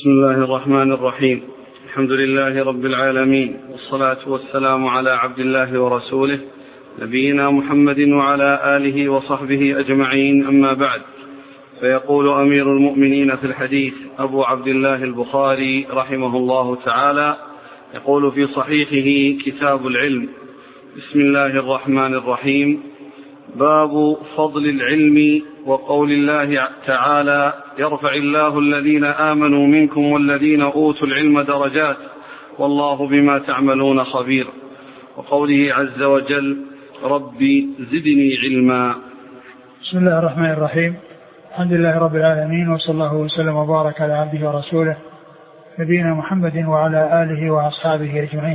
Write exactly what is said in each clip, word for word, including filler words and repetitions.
بسم الله الرحمن الرحيم. الحمد لله رب العالمين، والصلاة والسلام على عبد الله ورسوله نبينا محمد وعلى آله وصحبه أجمعين، أما بعد. فيقول أمير المؤمنين في الحديث أبو عبد الله البخاري رحمه الله تعالى، يقول في صحيحه كتاب العلم: بسم الله الرحمن الرحيم. باب فضل العلم وقول الله تعالى: يرفع الله الذين آمنوا منكم والذين أوتوا العلم درجات والله بما تعملون خبير، وقوله عز وجل: ربي زدني علما. بسم الله الرحمن الرحيم. الحمد لله رب العالمين، وصلى الله وسلم وبارك على عبده ورسوله نبينا محمد وعلى آله وأصحابه أجمعين.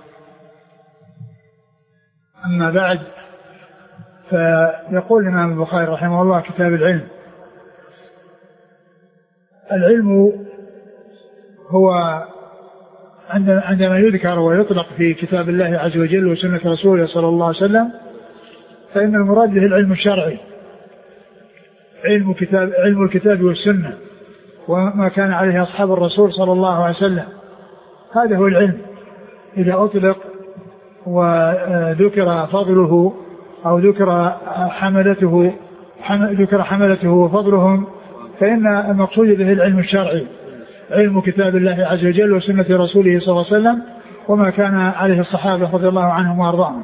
أما بعد، فيقول الإمام البخاري رحمه الله: كتاب العلم. العلم هو عندما يذكر ويطلق في كتاب الله عز وجل وسنة رسوله صلى الله عليه وسلم، فإن المراد به العلم الشرعي، علم كتاب علم الكتاب والسنة وما كان عليه أصحاب الرسول صلى الله عليه وسلم. هذا هو العلم إذا أطلق وذكر فضله أو ذكر حملته ذكر حملته وفضلهم، فإن المقصود به العلم الشرعي، علم كتاب الله عز وجل وسنة رسوله صلى الله عليه وسلم وما كان عليه الصحابة رضي الله عنهم وأرضاهم.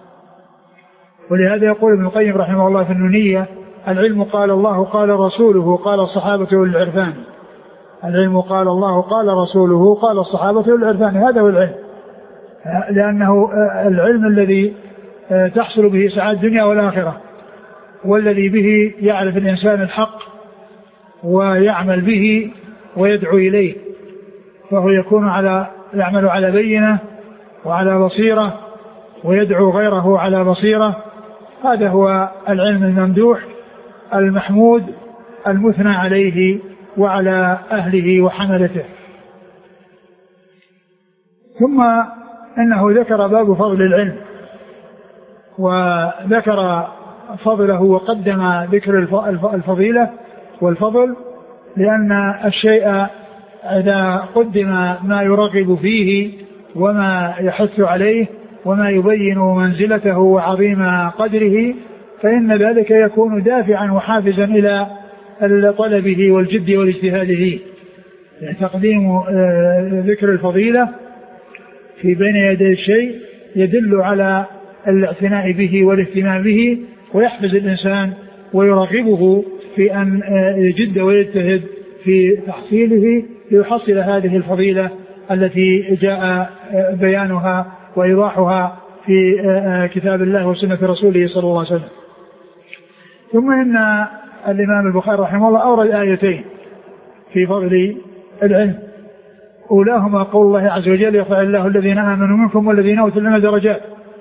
ولهذا يقول ابن القيم رحمه الله في النونية: العلم قال الله قال رسوله قال الصحابة والعرفان. العلم قال الله قال رسوله قال الصحابة والعرفان. هذا هو العلم، لأنه العلم الذي تحصل به سعادة الدنيا والآخرة، والذي به يعرف الإنسان الحق ويعمل به ويدعو إليه، فهو يكون على يعمل على بينة وعلى بصيرة ويدعو غيره على بصيرة. هذا هو العلم الممدوح المحمود المثنى عليه وعلى أهله وحملته. ثم إنه ذكر باب فضل العلم، وذكر فضله وقدم ذكر الفضيلة والفضل، لأن الشيء إذا قدم ما يرغب فيه وما يحث عليه وما يبين منزلته وعظيم قدره، فإن ذلك يكون دافعا وحافزا إلى طلبه والجد والاجتهاد فيه. يعني تقديم ذكر الفضيلة في بين يدي الشيء يدل على الاعتناء به والاهتمام به، ويحفز الإنسان ويرغبه في أن يجد ويجتهد في تحصيله ليحصل هذه الفضيلة التي جاء بيانها وإيضاحها في كتاب الله وسنة رسوله صلى الله عليه وسلم. ثم إن الإمام البخاري رحمه الله أورد آيتين في فضل العلم، أولاهما قول الله عز وجل: يرفع الله الذين آمنوا منكم والذين أوتوا العلم درجات.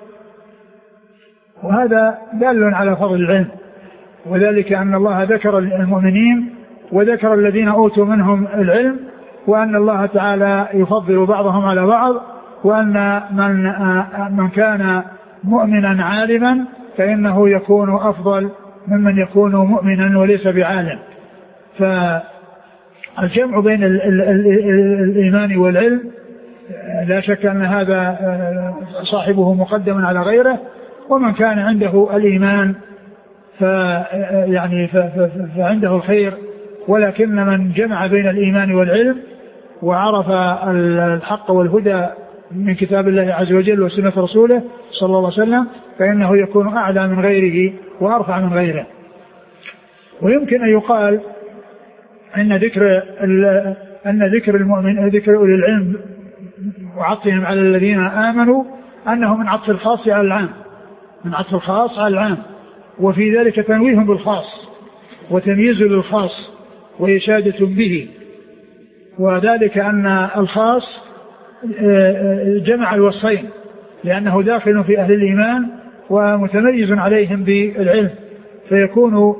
وهذا دال على فضل العلم، وذلك أن الله ذكر المؤمنين وذكر الذين أوتوا منهم العلم، وأن الله تعالى يفضل بعضهم على بعض، وأن من, من كان مؤمنا عالما فإنه يكون أفضل ممن يكون مؤمنا وليس بعالم. فالجمع بين ال ال ال الإيمان والعلم لا شك أن هذا صاحبه مقدم على غيره، ومن كان عنده الإيمان يعني فعنده الخير، ولكن من جمع بين الإيمان والعلم وعرف الحق والهدى من كتاب الله عز وجل وسنة رسوله صلى الله عليه وسلم فإنه يكون أعلى من غيره وأرفع من غيره. ويمكن أن يقال أن ذكر أن ذكر المؤمن ذكر أولي العلم وعطفهم على الذين آمنوا أنه من عطف الخاص على العام، من عطف الخاص على العام، وفي ذلك تنويه بالخاص وتمييز للخاص وإشادة به، وذلك أن الخاص جمع الوصفين، لأنه داخل في أهل الإيمان ومتميز عليهم بالعلم، فيكون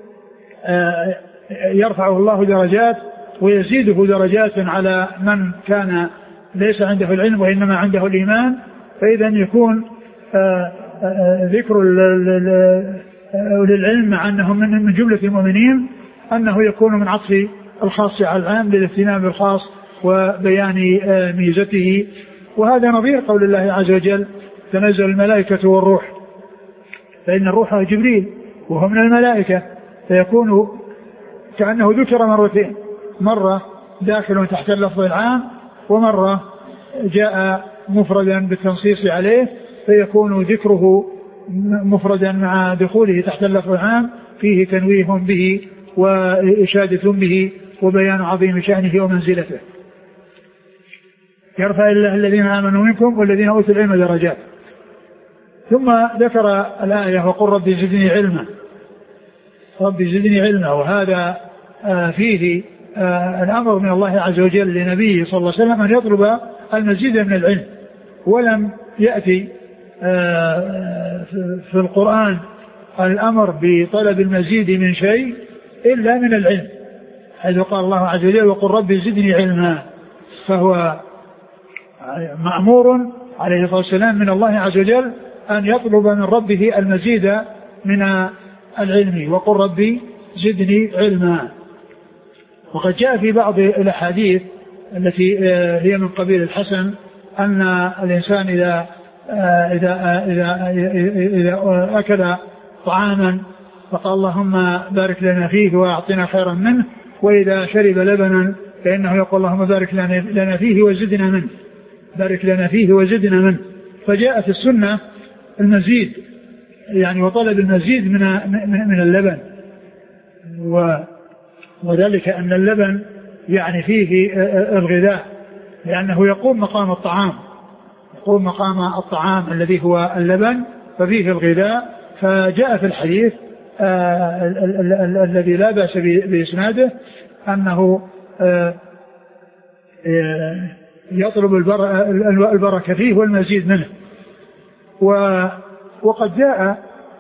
يرفعه الله درجات ويزيده درجات على من كان ليس عنده العلم وإنما عنده الإيمان. فإذا يكون ذكر للعلم مع أنهم من جملة المؤمنين أنه يكون من عطف الخاص على العام للاهتمام بالخاص وبيان ميزته. وهذا نظير قول الله عز وجل تنزل الملائكة والروح، فإن الروح جبريل وهو من الملائكة، فيكون كأنه ذكر مرتين، مرة داخل تحت اللفظ العام ومرة جاء مفردا بالتنصيص عليه، فيكون ذكره مفردا مع دخوله تحت اللفظ العام فيه تنويه به وإشادة به وبيان عظيم شأنه ومنزلته. يرفع الله الذين آمنوا منكم والذين أوتوا العلم درجات. ثم ذكر الآية وقل ربي زدني علما، ربي زدني علما، وهذا فيه الأمر من الله عز وجل لنبيه صلى الله عليه وسلم أن يطلب المزيد من العلم، ولم يأتي في القرآن الأمر بطلب المزيد من شيء إلا من العلم، حيث قال الله عز وجل وقل ربي زدني علما، فهو مأمور عليه الصلاة والسلام من الله عز وجل أن يطلب من ربه المزيد من العلم، وقل ربي زدني علما. وقد جاء في بعض الأحاديث التي هي من قبيل الحسن أن الإنسان إذا إذا إذا إذا أكل طعاما فقال اللهم بارك لنا فيه وأعطنا خيرا منه، وإذا شرب لبنا فإنه يقول اللهم بارك لنا فيه وزدنا منه، بارك لنا فيه وزدنا منه. فجاءت السنة المزيد يعني وطلب المزيد من من اللبن، وذلك أن اللبن يعني فيه الغذاء، لأنه يقوم مقام الطعام، يقوم مقام الطعام الذي هو اللبن، ففيه الغذاء. فجاء في الحديث الذي لا بأس بإسناده أنه يطلب البركة فيه والمزيد منه. وقد جاء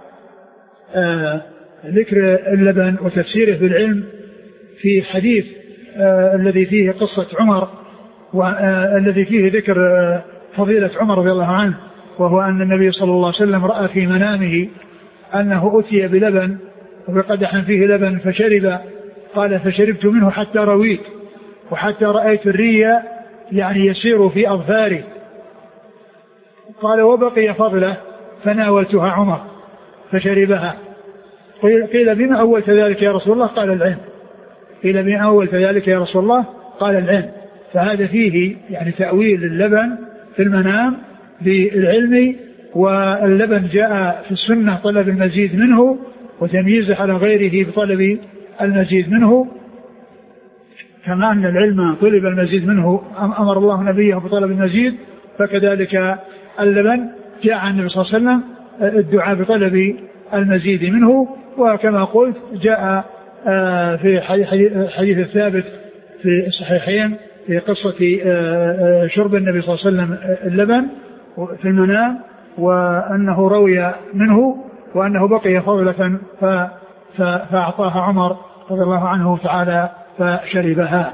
ذكر اللبن وتفسيره بالعلم في حديث الذي فيه قصة عمر، والذي فيه ذكر فضيلة عمر رضي الله عنه، وهو أن النبي صلى الله عليه وسلم رأى في منامه أنه أتي بلبن وبقدح فيه لبن فشرب، قال فشربت منه حتى رويت وحتى رأيت الري يعني يسير في أظفاري، قال وبقي فضله فناولتها عمر فشربها. قيل بما أولت ذلك يا رسول الله؟ قال العلم. قيل بما أولت ذلك يا رسول الله؟ قال العلم. فهذا فيه يعني تأويل اللبن في المنام بالعلم، واللبن جاء في السنة طلب المزيد منه وتمييزه على غيره بطلب المزيد منه، كما أن العلم طلب المزيد منه أمر الله نبيه بطلب المزيد، فكذلك اللبن جاء عن النبي صلى الله عليه وسلم الدعاء بطلب المزيد منه. وكما قلت جاء في حديث الثابت في الصحيحين في قصة شرب النبي صلى الله عليه وسلم اللبن في المنام، وأنه روي منه وأنه بقي فضلة فأعطاها عمر رضي الله عنه تعالى فشربها.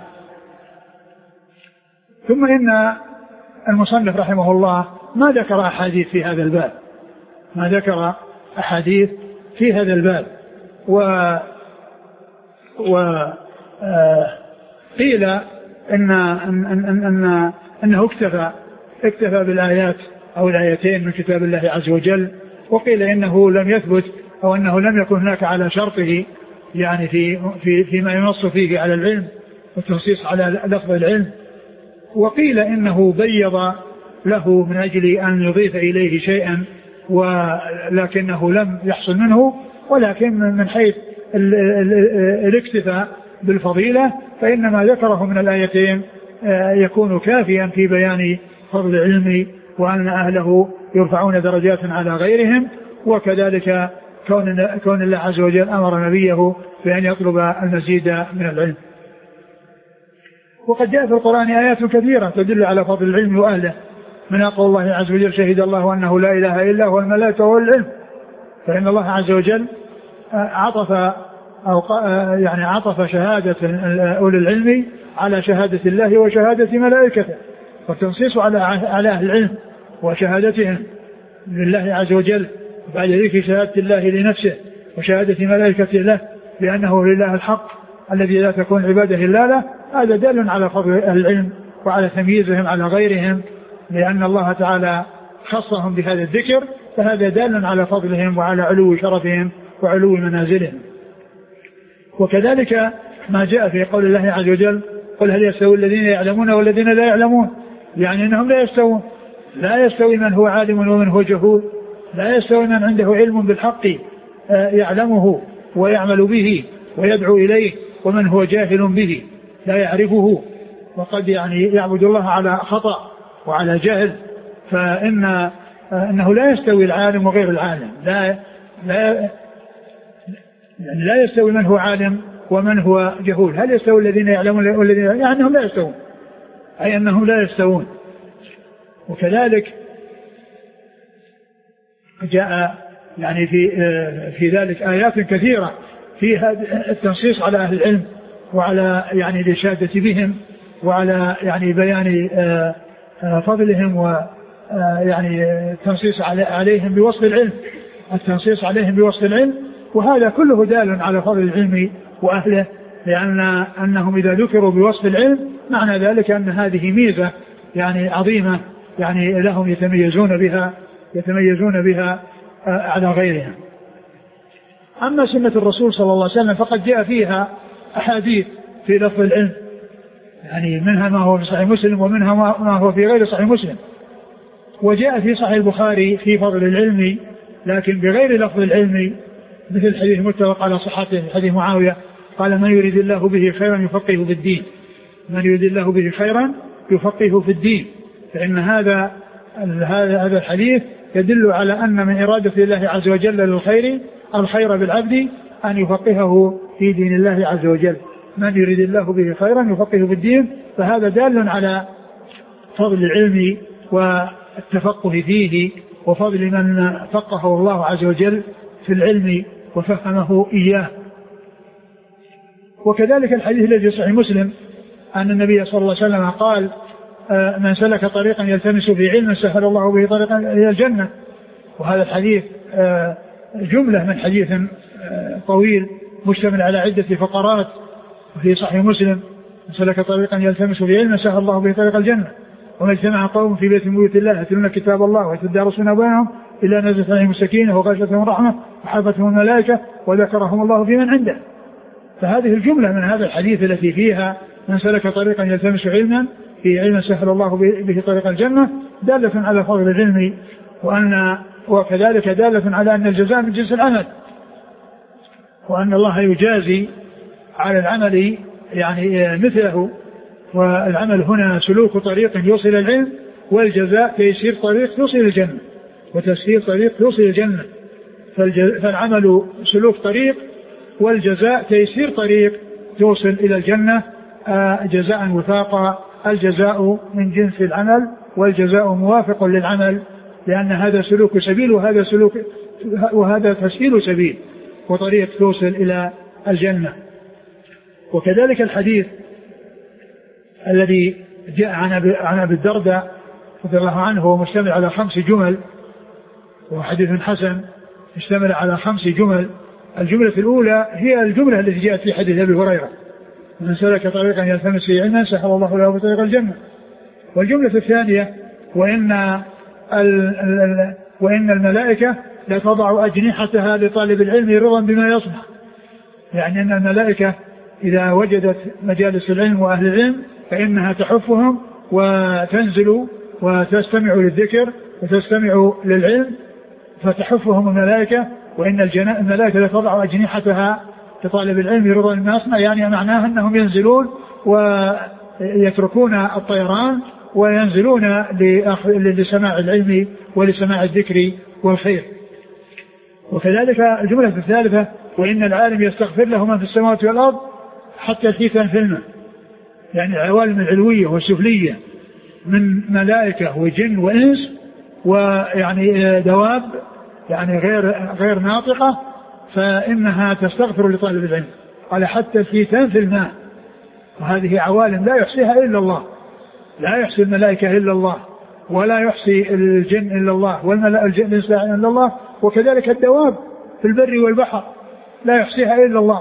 ثم إن المصنف رحمه الله ما ذكر أحاديث في هذا الباب، ما ذكر أحاديث في هذا الباب، و وقيل إن أن أن أن أنه اكتفى اكتفى بالآيات أو الآيتين من كتاب الله عز وجل، وقيل إنه لم يثبت أو أنه لم يكن هناك على شرطه يعني في في فيما ينص فيه على العلم والتنصيص على لفظ العلم، وقيل إنه بيض له من أجل أن يضيف إليه شيئا ولكنه لم يحصل منه، ولكن من حيث الاكتفاء بالفضيلة فإنما ذكره من الآيتين يكون كافيا في بيان فضل العلم وأن أهله يرفعون درجات على غيرهم، وكذلك كون كون الله عز وجل أمر نبيه بأن يطلب المزيد من العلم. وقد جاء في القرآن آيات كثيرة تدل على فضل العلم وأهله، من قول الله عز وجل شهد الله أنه لا إله إلا هو الملائكة والعلم، فإن الله عز وجل عطف أو يعني عطف شهادة أولي العلم على شهادة الله وشهادة ملائكته، والتنصيص على على أهل العلم وشهادتهم لله عز وجل، بعد ذلك شهادة الله لنفسه وشهادة ملائكته له بأنه لله الحق الذي لا تكون عبادة إلا له، هذا دال على فضل العلم وعلى تمييزهم على غيرهم، لأن الله تعالى خصهم بهذا الذكر، فهذا دال على فضلهم وعلى علو شرفهم وعلو منازلهم. وكذلك ما جاء في قول الله عز وجل: قل هل يستوي الذين يعلمون والذين لا يعلمون، يعني أنهم لا يستوون، لا يستوي من هو عالم ومن هو جهول، لا يستوي من عنده علم بالحق يعلمه ويعمل به ويدعو إليه، ومن هو جاهل به لا يعرفه وقد يعني يعبد الله على خطأ وعلى جهل. فإن أنه لا يستوي العالم وغير العالم، لا لا يعني لا يستوي من هو عالم ومن هو جهول. هل يستوي الذين يعلمون والذين يعني أنهم لا يستوون، أي أنهم لا يستوون. وكذلك جاء يعني في في ذلك آيات كثيرة فيها التنصيص على أهل العلم وعلى يعني الإشادة بهم وعلى يعني بيان فضلهم ويعني التنصيص عليهم بوصف العلم التنصيص عليهم بوصف العلم وهذا كله دال على فضل العلم وأهله، لأن أنهم إذا ذكروا بوصف العلم معنى ذلك أن هذه ميزة يعني عظيمة يعني لهم يتميزون بها يتميزون بها على غيرهم. أما سنة الرسول صلى الله عليه وسلم فقد جاء فيها أحاديث في لفظ العلم، يعني منها ما هو في صحيح مسلم ومنها ما هو في غير صحيح مسلم. وجاء في صحيح البخاري في فضل العلم لكن بغير لفظ العلم، مثل الحديث المتفق على صحته حديث معاوية قال: من يريد الله به خيرا يفقهه في الدين، من يريد الله به خيرا يفقهه في الدين. فإن هذا هذا الحديث يدل على أن من إرادة الله عز وجل للخير الخير بالعبد أن يفقهه في دين الله عز وجل. من يريد الله به خيرا يفقهه في الدين، فهذا دال على فضل العلم والتفقه فيه وفضل من فقهه الله عز وجل في العلم وفهمه إياه. وكذلك الحديث الذي في صحيح مسلم أن النبي صلى الله عليه وسلم قال: من سلك طريقا يلتمس فيه علما سهل الله به طريقا إلى الجنة. وهذا الحديث جملة من حديث طويل مشتمل على عدة فقرات في صحيح مسلم: من سلك طريقا يلتمس فيه علما سهل الله به طريق الجنة، وما اجتمع قوم في بيت من بيوت الله يتلون كتاب الله ويتدارسون بينهم إلا نزلت عليهم السكينة وغشيتهم الرحمة وحفتهم الملائكة وذكرهم الله في من عنده. فهذه الجملة من هذا الحديث التي فيها من سلك طريقا يلتمس علما في علم سهل الله به طريق الجنة دالة على فضل العلم، وأن وكذلك دالة على أن الجزاء من جنس العمل، وأن الله يجازي على العمل يعني مثله. والعمل هنا سلوك طريق يوصل العلم، والجزاء تيسير طريق يوصل الجنة، وتسهيل طريق يوصل الجنة. فالعمل سلوك طريق والجزاء تيسير طريق توصل إلى الجنة جزاء وفاقا. الجزاء من جنس العمل والجزاء موافق للعمل، لأن هذا سلوك سبيل وهذا سلوك وهذا تسهيل سبيل وطريق توصل إلى الجنة. وكذلك الحديث الذي جاء عن أبي الدرداء رضي الله عنه هو مشتمل على خمس جمل، وحديث حسن مشتمل على خمس جمل. الجملة الأولى هي الجملة التي جاءت في حديث أبي هريرة: من سلك طريقا يلتمس فيه علما سهل الله له بطريق الجنة. والجملة الثانية: وإن ال ال وإن الملائكة لا تضع أجنحتها لطالب العلم رضا بما يصنع، يعني أن الملائكة إذا وجدت مجالس العلم وأهل العلم فإنها تحفهم وتنزل وتستمع للذكر وتستمع للعلم فتحفهم الملائكة. وإن الملائكة لا تضع أجنحتها لطالب العلم رضا بما يصنع، يعني معناها أنهم ينزلون ويتركون الطيران وينزلون لسماع العلم ولسماع الذكر والخير. وكذلك الجملة الثالثة: وإن العالم يستغفر له من في السماوات والأرض حتى الحيتان في الماء، يعني العوالم العلوية والسفلية من ملائكة وجن وإنس ويعني دواب يعني غير غير ناطقة، فإنها تستغفر لطالب العلم. قال: حتى الحيتان في الماء. وهذه عوالم لا يحصيها إلا الله، لا يحصي الملائكة إلا الله، ولا يحصي الجن إلا الله، والجن إلا الله. وكذلك الدواب في البر والبحر لا يحصيها إلا الله،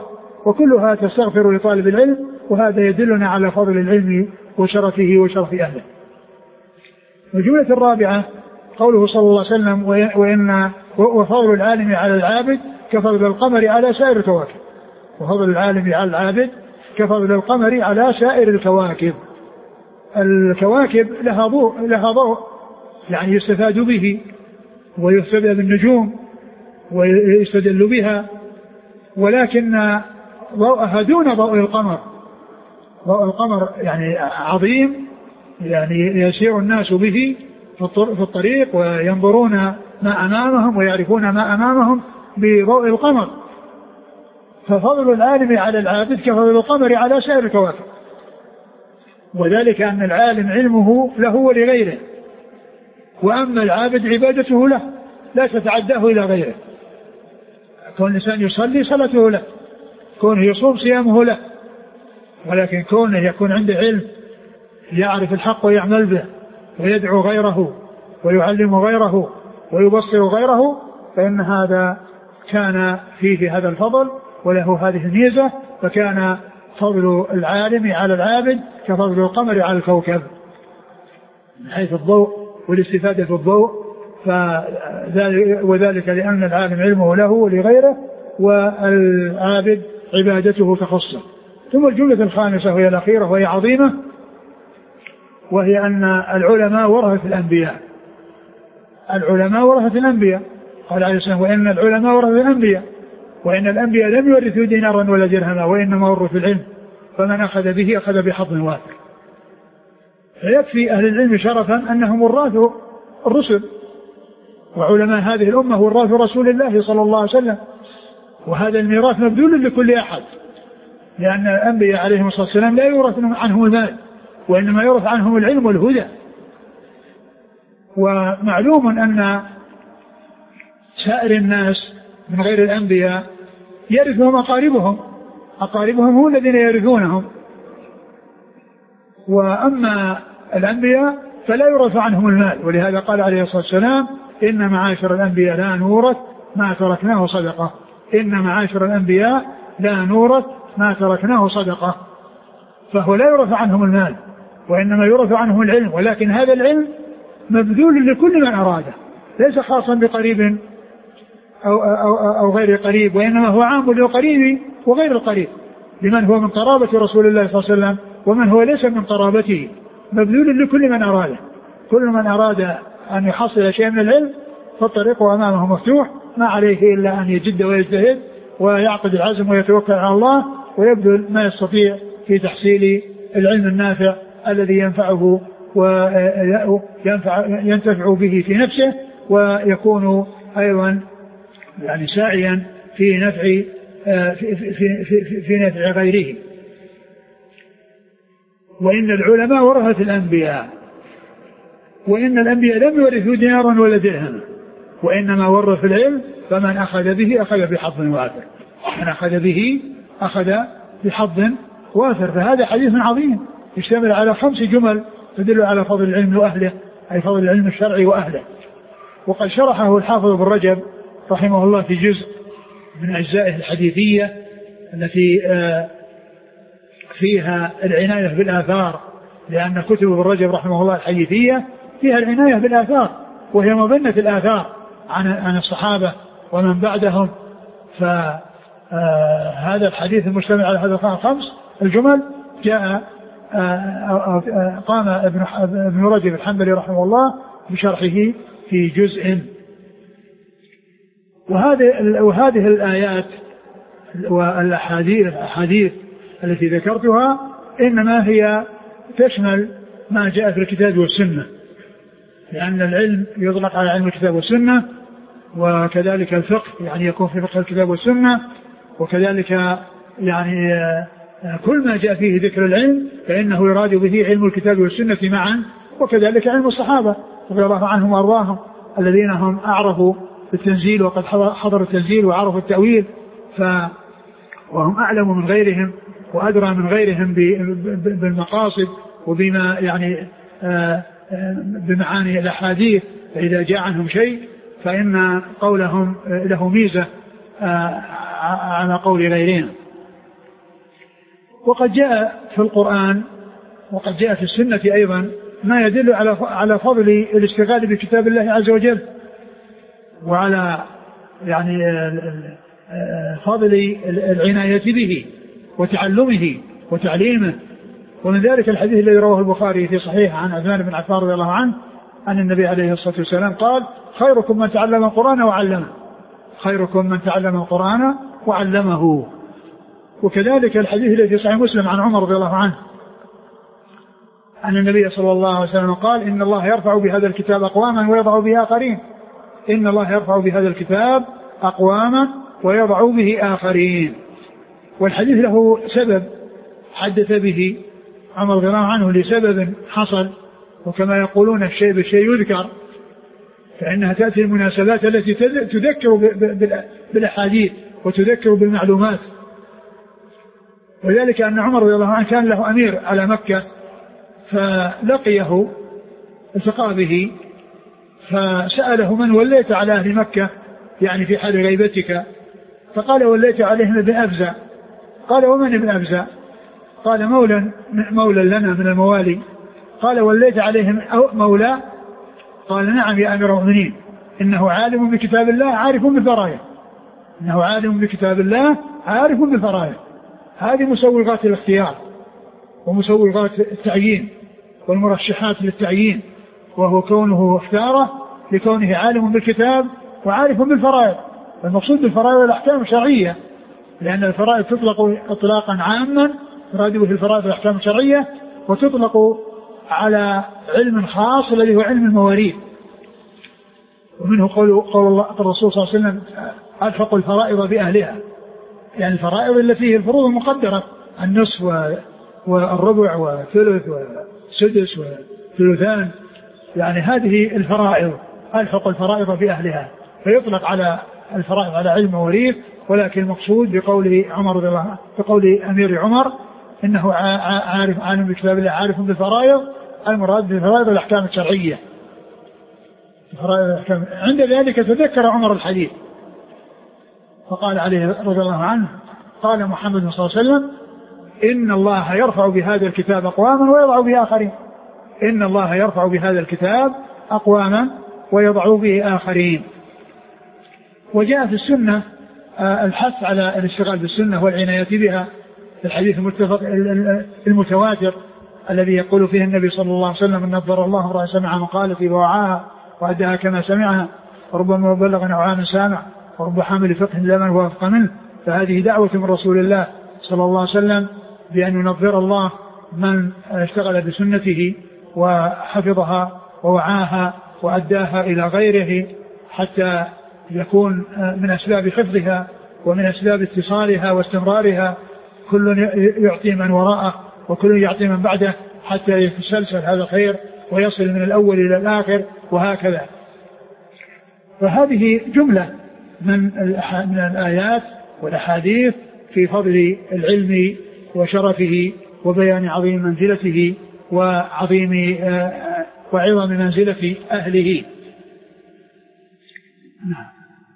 وكلها تستغفر لطالب العلم، وهذا يدلنا على فضل العلم وشرفه وشرف أهله. الجملة الرابعة قوله صلى الله عليه وسلم وإن وفضل العالم على العابد كفضل القمر على سائر الكواكب. وفضل العالم على العابد كفضل القمر على سائر الكواكب. الكواكب لها ضوء لها ضوء يعني يستفاد به ويستفاد بالنجوم ويستدل بها، ولكن ضوءها دون ضوء القمر. ضوء القمر يعني عظيم، يعني يسير الناس به في الطريق وينظرون ما أمامهم ويعرفون ما أمامهم بضوء القمر. ففضل العالم على العابد كفضل القمر على سائر الكواكب، وذلك أن العالم علمه له ولغيره، وأما العابد عبادته له لا تتعداه إلى غيره. كون الإنسان يصلي صلاته له، كونه يصوم صيامه له، ولكن كونه يكون عنده علم يعرف الحق ويعمل به ويدعو غيره ويعلم غيره ويبصر غيره، فإن هذا كان فيه هذا الفضل وله هذه الميزة. فكان فضل العالم على العابد كفضل القمر على الكوكب من حيث الضوء والاستفادة في الضوء، وذلك لأن العالم علمه له ولغيره والعابد عبادته تخصه. ثم الجملة الخامسة وهي الأخيرة وهي عظيمة، وهي أن العلماء ورثة الأنبياء. العلماء ورثة الأنبياء، قال عليه السلام وإن العلماء ورثة الأنبياء وإن الأنبياء لم يورثوا دينارا ولا درهما وإنما ورثوا العلم فمن أخذ به أخذ بحظ وافر. فيكفي أهل العلم شرفا أنهم ورثوا الرسل، وعلماء هذه الأمة ورثوا رسول الله صلى الله عليه وسلم، وهذا الميراث مبذول لكل أحد، لأن الأنبياء عليهم الصلاة والسلام لا يورث عنهم المال وإنما يورث عنهم العلم والهدى. ومعلوم أن سائر الناس من غير الأنبياء يرثهم أقاربهم، أقاربهم هم الذين يرثونهم، وأما الأنبياء فلا يورث عنهم المال. ولهذا قال عليه الصلاة والسلام إن معاشر الأنبياء لا نورث ما تركناه صدقة. إن معاشر الأنبياء لا نورث ما تركناه صدقة. فهو لا يورث عنهم المال وإنما يورث عنهم العلم، ولكن هذا العلم مبذول لكل من أراده، ليس خاصا بقريب أو, أو, أو غير قريب، وإنما هو عام للقريب وغير القريب، لمن هو من قرابة رسول الله صلى الله عليه وسلم ومن هو ليس من قرابته، مبذول لكل من أراده. كل من أراد أن يحصل شيء من العلم فالطريق أمامه مفتوح، ما عليه إلا أن يجد ويجتهد ويعقد العزم ويتوكل على الله ويبذل ما يستطيع في تحصيل العلم النافع الذي ينفعه وينفع ينتفع به في نفسه، ويكون أيضا يعني ساعيا في نفع في, في, في, في نفع غيره. وإن العلماء ورثة الأنبياء وإن الأنبياء لم يورثوا دينارا ولا درهما وإنما ورثوا العلم فمن أخذ به أخذ بحظ وافر. من أخذ به أخذ بحظ وافر. فهذا حديث عظيم يشتمل على خمس جمل تدل على فضل العلم وأهله، أي فضل العلم الشرعي وأهله. وقد شرحه الحافظ ابن رجب رحمه الله في جزء من أجزائه الحديثية التي فيها العناية بالآثار، لأن كتب ابن رجب رحمه الله الحديثية فيها العناية بالآثار، وهي مظنة الآثار عن عن الصحابة ومن بعدهم. فهذا الحديث المشتمل على هذا الخمس الجمل جاء قام ابن رجب الحنبلي رحمه الله بشرحه في جزء. وهذه وهذه الآيات والأحاديث الأحاديث التي ذكرتها إنما هي تشمل ما جاء في الكتاب والسنة، لأن العلم يطلق على علم الكتاب والسنة، وكذلك الفقه يعني يكون في فقه الكتاب والسنة، وكذلك يعني كل ما جاء فيه ذكر العلم فإنه يراد به علم الكتاب والسنة معا، وكذلك علم الصحابة رضي الله عنهم وأرضاهم الذين هم أعرفوا بالتنزيل وقد حضروا التنزيل وعرفوا التأويل، ف وهم أعلم من غيرهم وأدرى من غيرهم بالمقاصد وبما يعني بمعاني الأحاديث. فإذا جاء عنهم شيء فإن قولهم له ميزة على قول غيرهم. وقد جاء في القرآن وقد جاء في السنة أيضا ما يدل على على فضل الاشتغال بكتاب الله عز وجل، وعلى يعني فضل العناية به وتعلمه وتعليمه. ومن ذلك الحديث الذي رواه البخاري في صحيح عن عثمان بن عفان رضي الله عنه أن النبي عليه الصلاة والسلام قال: خيركم من تعلم القرآن وعلمه، خيركم من تعلم القرآن وعلمه. وكذلك الحديث الذي في صحيح مسلم عن عمر رضي الله عنه أن النبي صلى الله عليه وسلم قال: إن الله يرفع بهذا الكتاب أقواما ويضع به آخرين، إن الله يرفع بهذا الكتاب أقواما ويضع به آخرين. والحديث له سبب حدث به عمر رضي الله عنه لسبب حصل، وكما يقولون الشيء بالشيء يذكر، فإنها تأتي المناسبات التي تذكر بالأحاديث وتذكر بالمعلومات. وذلك أن عمر رضي الله عنه كان له أمير على مكة، فلقيه التقى به فسأله: من وليت على أهل مكة يعني في حال غيبتك؟ فقال: وليت عليهم ابن أبزة. قال: ومن ابن أبزة؟ قال: مولى مولى لنا من الموالي. قال: وليت عليهم مولى؟ قال: نعم يا أمير المؤمنين، إنه عالم بكتاب الله عارف بالفرائض، إنه عالم بكتاب الله عارف بالفرائض. هذه مسوغات الاختيار ومسوغات التعيين والمرشحات للتعيين، وهو كونه اختاره لكونه عالم بالكتاب وعارف بالفرائض. المقصود بالفرائض الأحكام الشرعية، لأن الفرائض تطلق إطلاقا عاما يراد به الفرائض الأحكام الشرعية، وتطلق على علم خاص الذي هو علم المواريث. ومنه قول قول الله الرسول صلى الله عليه وسلم: ألحق الفرائض بأهلها، يعني الفرائض التي فيه الفروض المقدرة، النصف والربع وثلث وسدس وثلثان، يعني هذه الفرائض ألحق الفرائض بأهلها، فيطلق على الفرائض على علم مواريث. ولكن المقصود بقوله عمر رضي الله عنه بقول أمير عمر إنه عارف عالم بكتاب الله عارف بالفرائض، المراد بالفرائض الأحكام الشرعية. الفرائض الأحكام. عند ذلك تذكر عمر الحديث فقال عليه رضي الله عنه: قال محمد صلى الله عليه وسلم: إن الله يرفع بهذا الكتاب أقواما ويضع به آخرين، إن الله يرفع بهذا الكتاب أقواما ويضع به آخرين. وجاء في السنة الحث على الاشتغال بالسنة والعناية بها، الحديث المتفق المتواتر الذي يقول فيه النبي صلى الله عليه وسلم: نظر الله امرأ سمع مقالتي ووعاها وأداها كما سمعها، وربما مبلغ نوعان سامع، ورب حامل فقه لمن هو أفقه منه. فهذه دعوة من رسول الله صلى الله عليه وسلم بأن ينظر الله من اشتغل بسنته وحفظها ووعاها وأداها إلى غيره، حتى يكون من أسباب حفظها ومن أسباب اتصالها واستمرارها كل يعطي من وراءه وكل يعطي من بعده، حتى يتسلسل هذا الخير ويصل من الأول إلى الآخر وهكذا. فهذه جملة من من الآيات والأحاديث في فضل العلم وشرفه وبيان عظيم منزلته وعظيم وعظم منزلة أهله. نعم.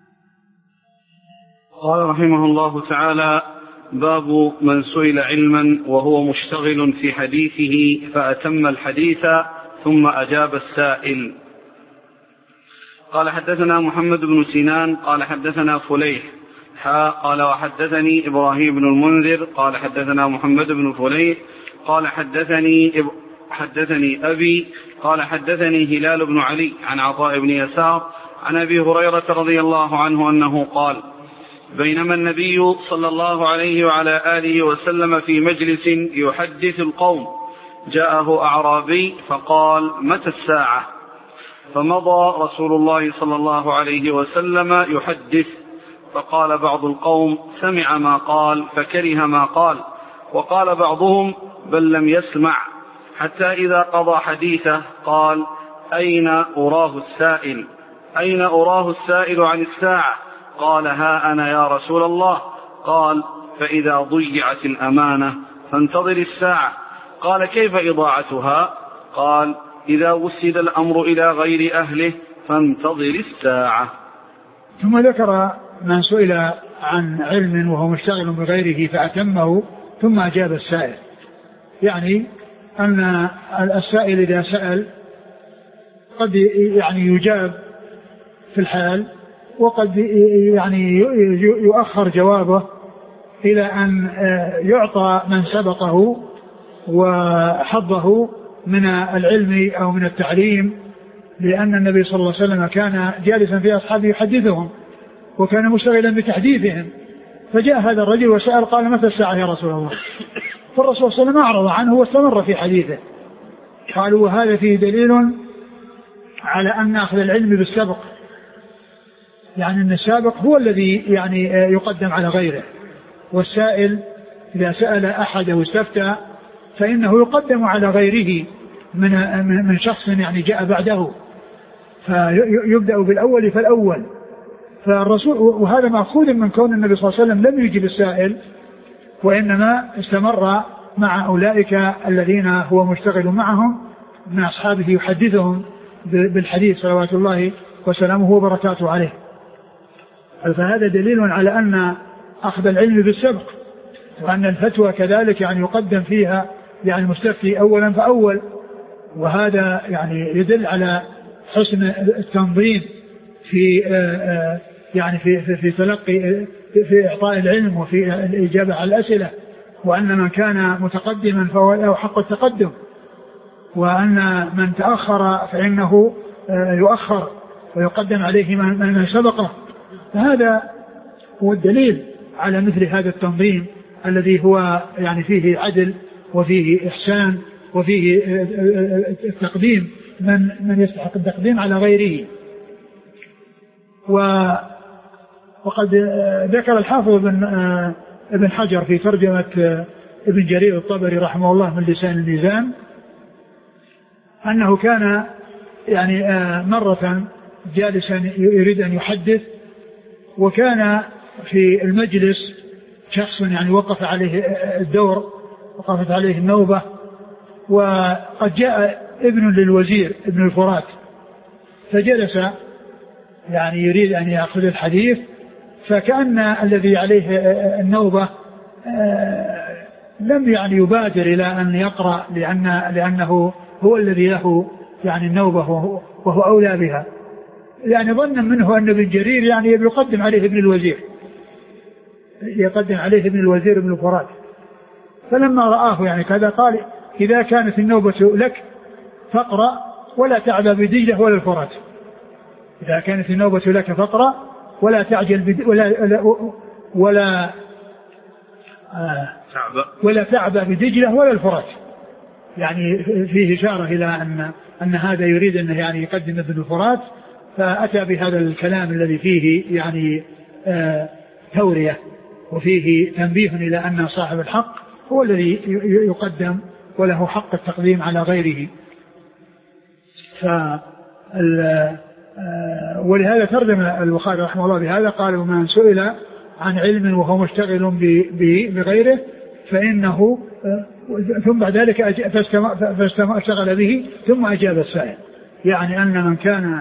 قال رحمه الله تعالى: باب من سئل علما وهو مشتغل في حديثه فأتم الحديث ثم أجاب السائل. قال: حدثنا محمد بن سنان قال حدثنا فليح حا قال وحدثني إبراهيم بن المنذر قال حدثنا محمد بن فليح قال حدثني حدثني أبي قال حدثني هلال بن علي عن عطاء بن يسار عن أبي هريرة رضي الله عنه أنه قال: بينما النبي صلى الله عليه وعلى آله وسلم في مجلس يحدث القوم جاءه أعرابي فقال: متى الساعة؟ فمضى رسول الله صلى الله عليه وسلم يحدث، فقال بعض القوم: سمع ما قال فكره ما قال، وقال بعضهم: بل لم يسمع، حتى إذا قضى حديثه قال: أين أراه السائل أين أراه السائل عن الساعة؟ قال: ها أنا يا رسول الله. قال: فإذا ضيعت الأمانة فانتظر الساعة. قال: كيف إضاعتها؟ قال: إذا وسد الأمر إلى غير أهله فانتظر الساعة. ثم ذكر من سئل عن علم وهو مشتغل بغيره فأتمه ثم أجاب السائل. يعني أن السائل إذا سأل قد يعني يجاب في الحال، وقد يعني يؤخر جوابه إلى أن يعطى من سبقه وحظه من العلم أو من التعليم، لأن النبي صلى الله عليه وسلم كان جالسا في أصحابه يحدثهم وكان مشتغلا بتحديثهم، فجاء هذا الرجل وسأل قال متى الساعة يا رسول الله؟ فالرسول صلى الله عليه وسلم أعرض عنه واستمر في حديثه. قالوا وهذا فيه دليل على أن أخذ العلم بالسبق، يعني أن السابق هو الذي يعني يقدم على غيره، والسائل إذا سأل أحد أو استفتى فإنه يقدم على غيره من من شخص يعني جاء بعده، فيبدأ بالأول فالأول. فالرسول، وهذا مأخوذ من كون النبي صلى الله عليه وسلم لم يجب السائل، وإنما استمر مع أولئك الذين هو مشتغل معهم من أصحابه يحدثهم بالحديث صلوات الله وسلامه وبركاته عليه. فهذا دليل على أن أخذ العلم بالسبق، وأن الفتوى كذلك يعني يقدم فيها يعني المستفتي أولا فأول، وهذا يعني يدل على حسن التنظيم في يعني في في, في تلقي في إعطاء العلم وفي الإجابة على الأسئلة، وأن من كان متقدما فهو له حق التقدم، وأن من تأخر فإنه يؤخر ويقدم عليه من سبقه. فهذا هو الدليل على مثل هذا التنظيم الذي هو يعني فيه عدل وفيه إحسان وفيه التقديم من من يستحق التقديم على غيره. وقد ذكر الحافظ ابن ابن حجر في ترجمة ابن جرير الطبري رحمه الله من لسان الميزان أنه كان يعني مرة جالسا يريد أن يحدث، وكان في المجلس شخص يعني وقف عليه الدور، وقفت عليه النوبة، وقد جاء ابن للوزير ابن الفرات فجلس يعني يريد أن يأخذ الحديث، فكأن الذي عليه النوبة لم يعني يبادر إلى أن يقرأ، لأن لأنه هو الذي له يعني النوبة وهو أولى بها، يعني ظنا منه أن ابن جرير يعني يقدم عليه ابن الوزير يقدم عليه ابن الوزير ابن الفرات. فلما رآه يعني كذا قال إذا كانت النوبة لك فاقرأ ولا تعبى بدجلة ولا الفرات. إذا كانت النوبة لك فاقرأ ولا تعجل بد... ولا ولا ولا, آه ولا تعبى بدجلة ولا الفرات. يعني فيه إشارة إلى أن أن هذا يريد أنه يعني يقدم ابن الفرات، فأتى بهذا الكلام الذي فيه يعني آه تورية وفيه تنبيه إلى أن صاحب الحق هو الذي يقدم وله حق التقديم على غيره. ولهذا ترجم البخاري رحمه الله بهذا، قال ومن سئل عن علم وهو مشتغل بغيره فإنه ثم بعد ذلك فاشتغل به ثم أجاب السائل. يعني أن من كان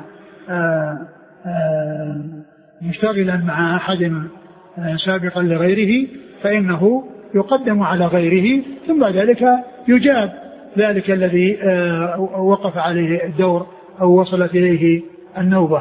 مشتغلا مع أحد سابقا لغيره فإنه يقدم على غيره، ثم بعد ذلك يجاب ذلك الذي وقف عليه الدور أو وصلت إليه النوبة.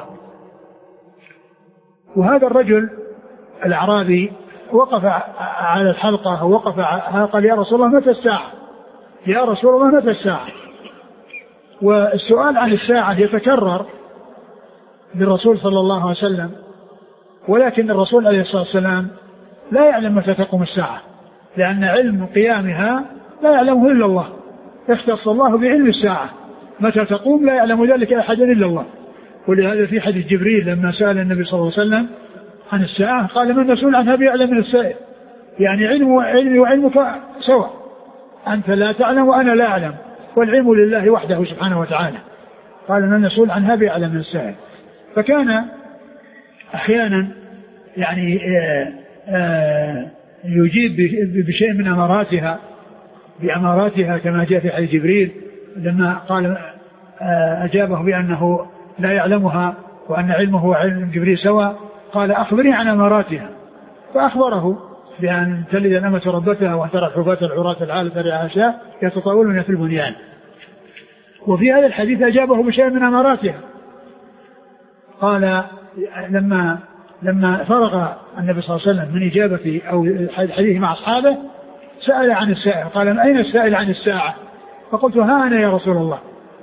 وهذا الرجل الأعرابي وقف على الحلقة ووقف قال يا رسول الله متى الساعة؟ يا رسول الله متى الساعة؟ والسؤال عن الساعة يتكرر بالرسول صلى الله عليه وسلم، ولكن الرسول عليه الصلاة والسلام لا يعلم متى تقوم الساعة، لأن علم قيامها لا يعلمه إلا الله، يختص الله بعلم الساعة، متى تقوم لا يعلم ذلك أحد إلا الله. ولهذا في حديث جبريل لما سأل النبي صلى الله عليه وسلم عن الساعة قال من مسؤول عنها بيعلم من السائل، يعني علم علمي وعلمك سواء، أنت لا تعلم وأنا لا أعلم، والعلم لله وحده سبحانه وتعالى. قال من مسؤول عنها بيعلم من السائل. فكان أحيانا يعني آآ آآ يجيب بشيء من أماراتها بأماراتها كما جاء في حديث جبريل لما قال أجابه بأنه لا يعلمها وأن علمه وعلم جبريل سواء، قال أخبرني عن أماراتها، فأخبره بأن تلد الأمة ربتها وترى الحفاة العراة العالة ترعى أشياء يتطاولون في البنيان. وفي هذا الحديث أجابه بشيء من أماراتها. قال لما لما فرغ النبي صلى الله عليه وسلم من إجابة أو الحديث مع أصحابه سأل عن السائل، قال أين السائل عن الساعة؟ فقلت ها أنا يا رسول الله.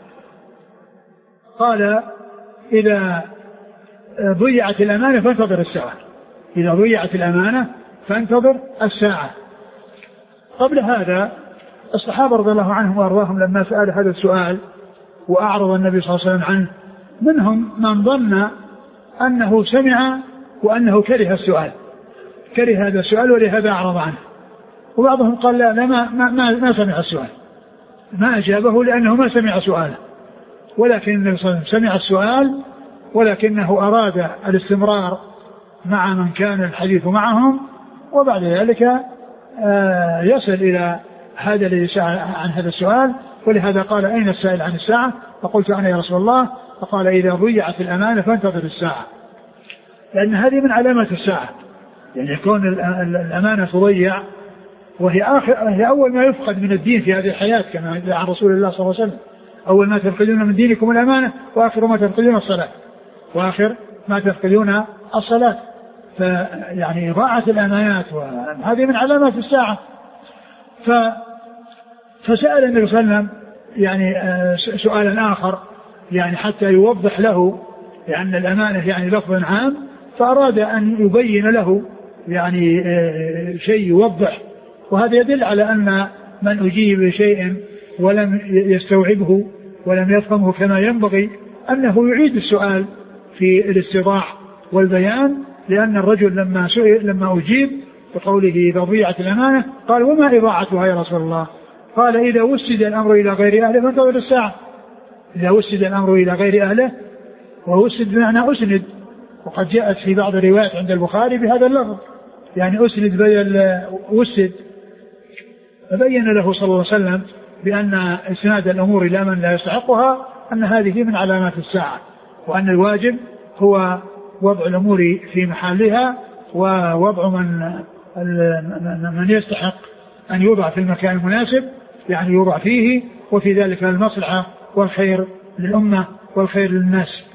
قال إذا ضيعت الأمانة فانتظر الساعة، إذا ضيعت الأمانة فانتظر الساعة. قبل هذا الصحابة رضي الله عنهم وأرضاهم لما سأل هذا السؤال وأعرض النبي صلى الله عليه وسلم عنه، منهم من ظن أنه سمع وأنه كره السؤال، كره هذا السؤال ولهذا أعرض عنه. وبعضهم قال لا, لا ما, ما, ما سمع السؤال، ما أجابه لأنه ما سمع سؤاله، ولكن النبي صلى الله عليه وسلم سمع السؤال ولكنه أراد الاستمرار مع من كان الحديث معهم، وبعد ذلك يصل إلى هذا الذي سأل عن هذا السؤال. ولهذا قال أين السائل عن الساعة؟ فقلت أنا يا رسول الله. فقال إذا ضيعت الأمانة فانتظر الساعة، لأن هذه من علامات الساعة، يعني يكون الأمانة تضيع وهي آخر هي أول ما يفقد من الدين في هذه الحياة، كما جاء عن رسول الله صلى الله عليه وسلم: أول ما تفقدون من دينكم الأمانة وآخر ما تفقدون الصلاة، وآخر ما تفقدون الصلاة. فيعني ضاعت الأمانات وهذه من علامات الساعة. ف فسأل النبي صلى الله عليه وسلم يعني سؤالا آخر، يعني حتى يوضح له، لأن الأمانة يعني لفظ عام، فأراد أن يبين له يعني شيء يوضح. وهذا يدل على أن من أجيب بشيء ولم يستوعبه ولم يفهمه كما ينبغي أنه يعيد السؤال في الاستضاع والبيان. لأن الرجل لما سئل لما أجيب بقوله إذا ضيعت الأمانة قال وما إضاعتها يا رسول الله؟ قال إذا وسد الأمر إلى غير أهله فانتظر الساعة. إذا وسد الأمر إلى غير أهله، ووسد بمعنى أسند، وقد جاءت في بعض الروايات عند البخاري بهذا اللفظ، يعني أسند بدل وسد. فبين له صلى الله عليه وسلم بأن إسناد الأمور إلى من لا يستحقها أن هذه من علامات الساعة، وأن الواجب هو وضع الأمور في محلها ووضع من من يستحق أن يوضع في المكان المناسب، يعني يوضع فيه، وفي ذلك المصلحة والخير للأمة والخير للناس.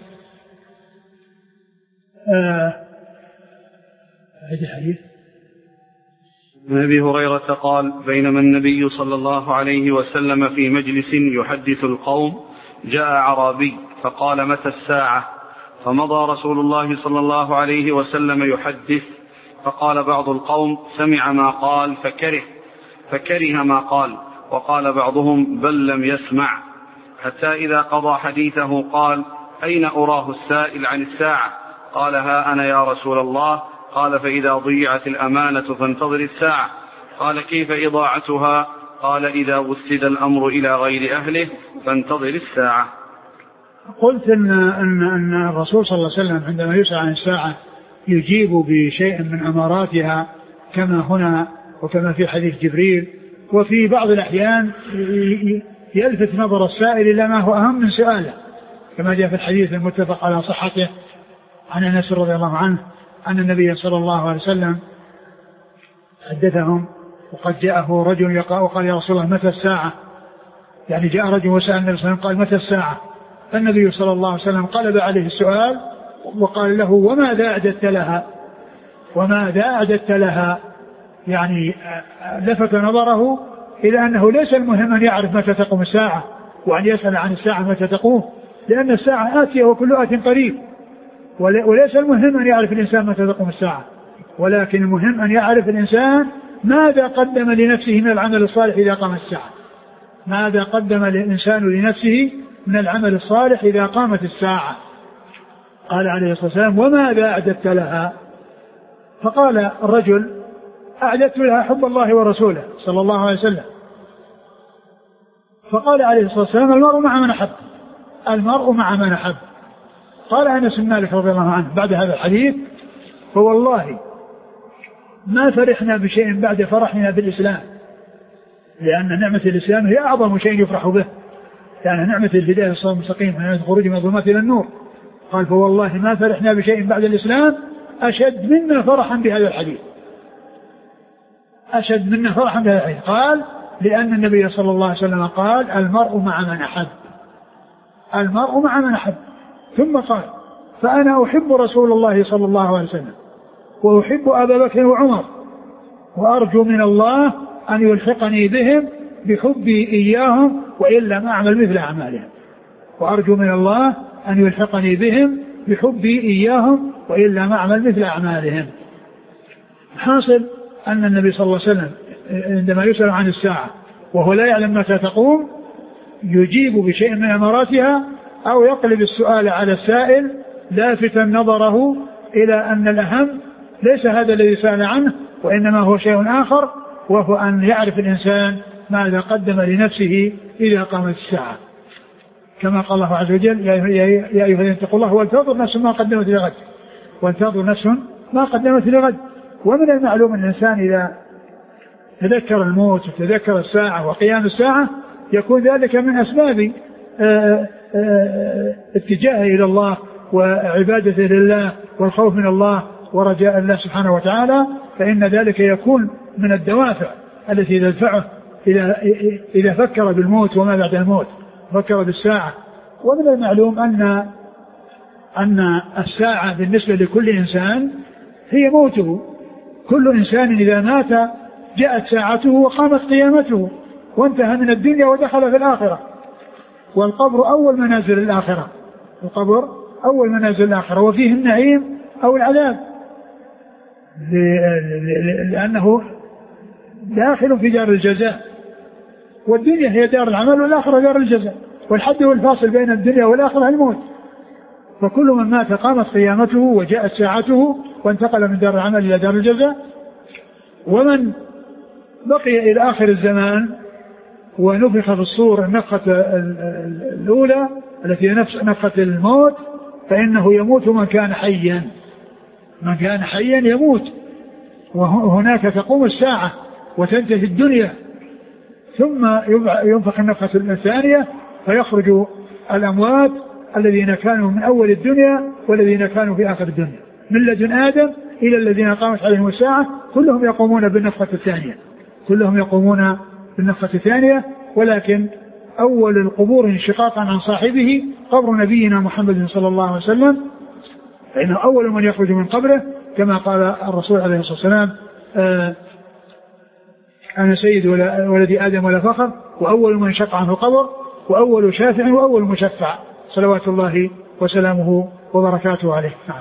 هذا الحديث عن أبي هريرة قال: بينما النبي صلى الله عليه وسلم في مجلس يحدث القوم جاء أعرابي فقال: متى الساعة؟ فمضى رسول الله صلى الله عليه وسلم يحدث، فقال بعض القوم: سمع ما قال فكره فكره ما قال، وقال بعضهم: بل لم يسمع. حتى إذا قضى حديثه قال: أين أراه السائل عن الساعة؟ قال: ها أنا يا رسول الله. قال: فإذا ضيعت الأمانة فانتظر الساعة. قال: كيف إضاعتها؟ قال: إذا وسد الأمر إلى غير أهله فانتظر الساعة. قلت إن, أن, أن الرسول صلى الله عليه وسلم عندما يسأل عن الساعة يجيب بشيء من أماراتها كما هنا وكما في حديث جبريل، وفي بعض الأحيان يلفت نظر السائل إلى ما هو أهم من سؤاله، كما جاء في الحديث المتفق على صحته عن أنس رضي الله عنه أن النبي صلى الله عليه وسلم حدثهم وقد جاءه رجل يقال وقال: يا رسول الله متى الساعة؟ يعني جاء رجل وسأل النبي صلى الله عليه وسلم قال: متى الساعة؟ فالنبي صلى الله عليه وسلم قلب عليه السؤال وقال له: وماذا أعددت لها؟ وماذا أعددت لها؟ يعني لفت نظره إلى أنه ليس المهم أن يعرف متى تقوم الساعة وأن يسأل عن الساعة متى تقوم، لأن الساعة آتية وكل آت قريب، وليس المهم أن يعرف الإنسان متى تقوم الساعة، ولكن المهم أن يعرف الإنسان ماذا قدم لنفسه من العمل الصالح إذا قامت الساعة، ماذا قدم الإنسان لنفسه من العمل الصالح إذا قامت الساعة. قال عليه الصلاة والسلام: وماذا أعددت لها؟ فقال الرجل: أعددت لها حب الله ورسوله صلى الله عليه وسلم. فقال عليه الصلاة والسلام: المرء مع من أحب، المرء مع من أحب. قال أنس بن مالك رضي الله عنه بعد هذا الحديث: فوالله ما فرحنا بشيء بعد فرحنا بالإسلام، لأن نعمة الإسلام هي أعظم شيء يفرح به، يعني نعمة الهداية الصراط المستقيم ونعمة الخروج من الظلمات إلى النور. قال: فوالله ما فرحنا بشيء بعد الإسلام أشد منا فرحا بهذا الحديث. أشد منا فرحا بهذا الحديث. قال لأن النبي صلى الله عليه وسلم قال المرء مع من أحب، المرء مع من أحب. ثم قال فأنا أحب رسول الله صلى الله عليه وسلم وأحب أبا بكر وعمر وأرجو من الله أن يلحقني بهم بحبي إياهم وإن لم أعمل مثل أعمالهم، وأرجو من الله أن يلحقني بهم بحبي إياهم وإن لم أعمل مثل أعمالهم. حاصل أن النبي صلى الله عليه وسلم عندما يسأل عن الساعة وهو لا يعلم متى تقوم يجيب بشيء من أماراتها أو يقلب السؤال على السائل لافتا نظره إلى أن الأهم ليس هذا الذي سأل عنه وإنما هو شيء آخر، وهو أن يعرف الإنسان ماذا قدم لنفسه إذا قامت الساعة، كما قال الله عز وجل يا أيها الذين اتقوا الله ولتنظر نفس ما قدمت لغد، ولتنظر نفس ما قدمت لغد. ومن المعلوم أن الإنسان إذا تذكر الموت وتذكر الساعة وقيام الساعة يكون ذلك من أسباب اتجاهه إلى الله وعبادته لله والخوف من الله ورجاء الله سبحانه وتعالى، فإن ذلك يكون من الدوافع التي تدفعه إذا إذا فكر بالموت وما بعد الموت، فكر بالساعة. ومن المعلوم أن أن الساعة بالنسبة لكل إنسان هي موته، كل إنسان إذا مات جاءت ساعته وقامت قيامته وانتهى من الدنيا ودخل في الآخرة، والقبر أول منازل الآخرة، القبر أول منازل الآخرة وفيه النعيم أو العذاب، لأنه داخل في دار الجزاء، والدنيا هي دار العمل والآخرة دار الجزاء، والحد والفاصل بين الدنيا والآخرة الموت. فكل من مات قامت قيامته وجاءت ساعته وانتقل من دار العمل إلى دار الجزاء. ومن بقي إلى آخر الزمان ونفخ في الصور النفخة الأولى التي نفخة الموت فإنه يموت من كان حيا، من كان حيا يموت، وهناك تقوم الساعة وتنتهي الدنيا، ثم ينفخ النفخة الثانية فيخرج الأموات الذين كانوا من أول الدنيا والذين كانوا في آخر الدنيا، من لدن آدم إلى الذين قامت عليهم الساعة كلهم يقومون بالنفخة الثانية، كلهم يقومون بالنفخة الثانية. ولكن أول القبور انشقاقا عن صاحبه قبر نبينا محمد صلى الله عليه وسلم، فإنه أول من يخرج من قبره كما قال الرسول عليه الصلاة والسلام آه أنا سيد ولد آدم ولا فخر، وأول من شق عنه القبر وأول شافع وأول مشفع صلوات الله وسلامه وبركاته عليه. نعم.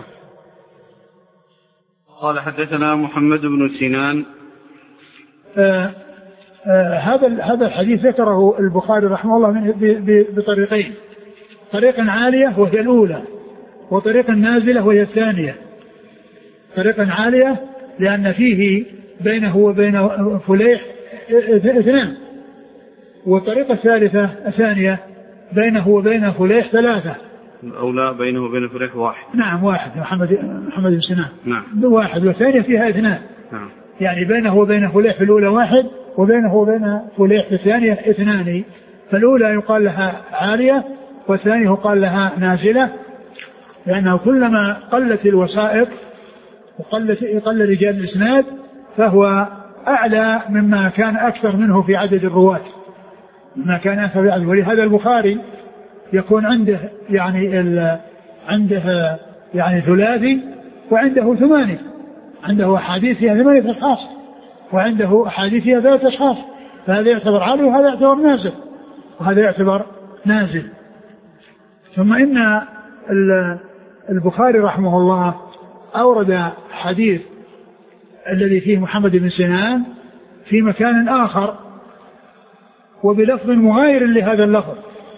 قال حدثنا محمد بن سنان. آه آه هذا هذا الحديث ذكره البخاري رحمه الله من بطريقين، طريق عالية وهي الأولى، وطريق نازلة وهي الثانية. طريق عالية لأن فيه بينه وبين فليح اثنان، والطريقة الثالثة الثانية بينه وبين فليح ثلاثة. الأولى بينه وبين فليح واحد. نعم واحد، محمد محمد بن سنان. نعم. واحد، والثانية فيها اثنان. نعم. يعني بينه وبين فليح في الأولى واحد، وبينه وبين فليح في الثانية اثنان. فالأولى يقال لها عالية والثانية يقال لها نازلة، لأنه كلما قلت الوسائط وقلت قل رجال الإسناد فهو أعلى مما كان أكثر منه في عدد الرواة، مما كان أكثر في عدد. ولهذا البخاري يكون عنده يعني ال... عنده يعني ثلاثي وعنده ثماني، عنده أحاديث فيها ثمانية أشخاص وعنده أحاديث فيها ثلاثة أشخاص، فهذا يعتبر عالي وهذا يعتبر نازل وهذا يعتبر نازل. ثم إن البخاري رحمه الله أورد حديث الذي فيه محمد بن سنان في مكان آخر وبلفظ مغاير لهذا اللفظ،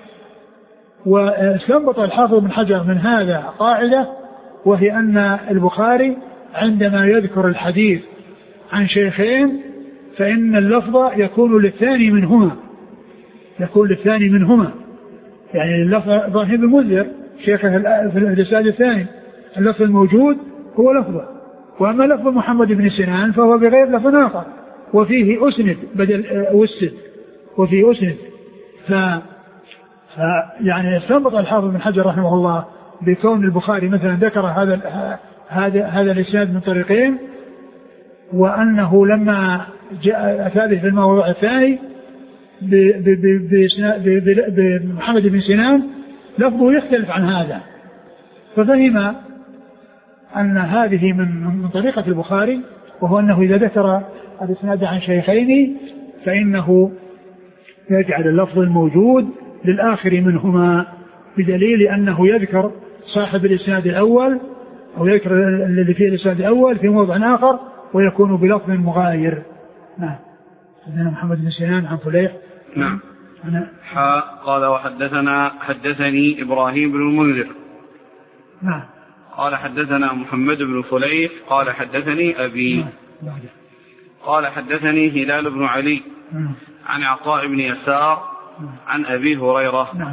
واستنبط الحافظ بن حجر من هذا قاعدة، وهي أن البخاري عندما يذكر الحديث عن شيخين فإن اللفظ يكون للثاني منهما، يكون للثاني منهما، يعني اللفظ ابراهيم المنذر شيخه في الإسناد الثاني اللفظ الموجود هو لفظه، وأما لفظ محمد بن سنان فهو بغير لفظ آخر وفيه أسند بدل أسد وفيه أسند. ف يعني استنبط الحافظ بن حجر رحمه الله بكون البخاري مثلا ذكر هذا هذا هذا الإسناد من طريقين، وأنه لما أتى في الموضوع الثاني بمحمد بن سنان لفظه يختلف عن هذا، ففهم أن هذه من طريقة البخاري، وهو أنه إذا ذكر الإسناد عن شيخين فإنه يجعل اللفظ الموجود للآخر منهما، بدليل أنه يذكر صاحب الإسناد الأول أو يذكر الذي فيه الإسناد الأول في موضع آخر ويكون بلفظ مغاير. نعم. حدثنا محمد بن سنان عن فليح. نعم. حاء قال وحدثنا حدثني إبراهيم بن المنذر. نعم. قال حدثنا محمد بن فليح قال حدثني أبي. نعم. قال حدثني هلال بن علي. نعم. عن عطاء بن يسار. نعم. عن أبي هريرة. نعم.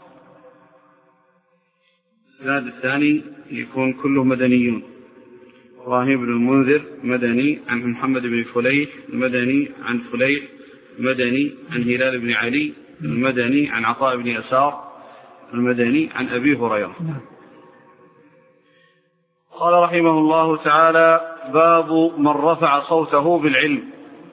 الإسناد الثاني يكون كله مدنيون. إبراهيم بن المنذر مدني عن محمد بن فليح المدني عن فليح المدني عن هلال بن علي المدني عن عطاء بن يسار المدني عن أبي هريرة. قال رحمه الله تعالى: باب من رفع صوته بالعلم.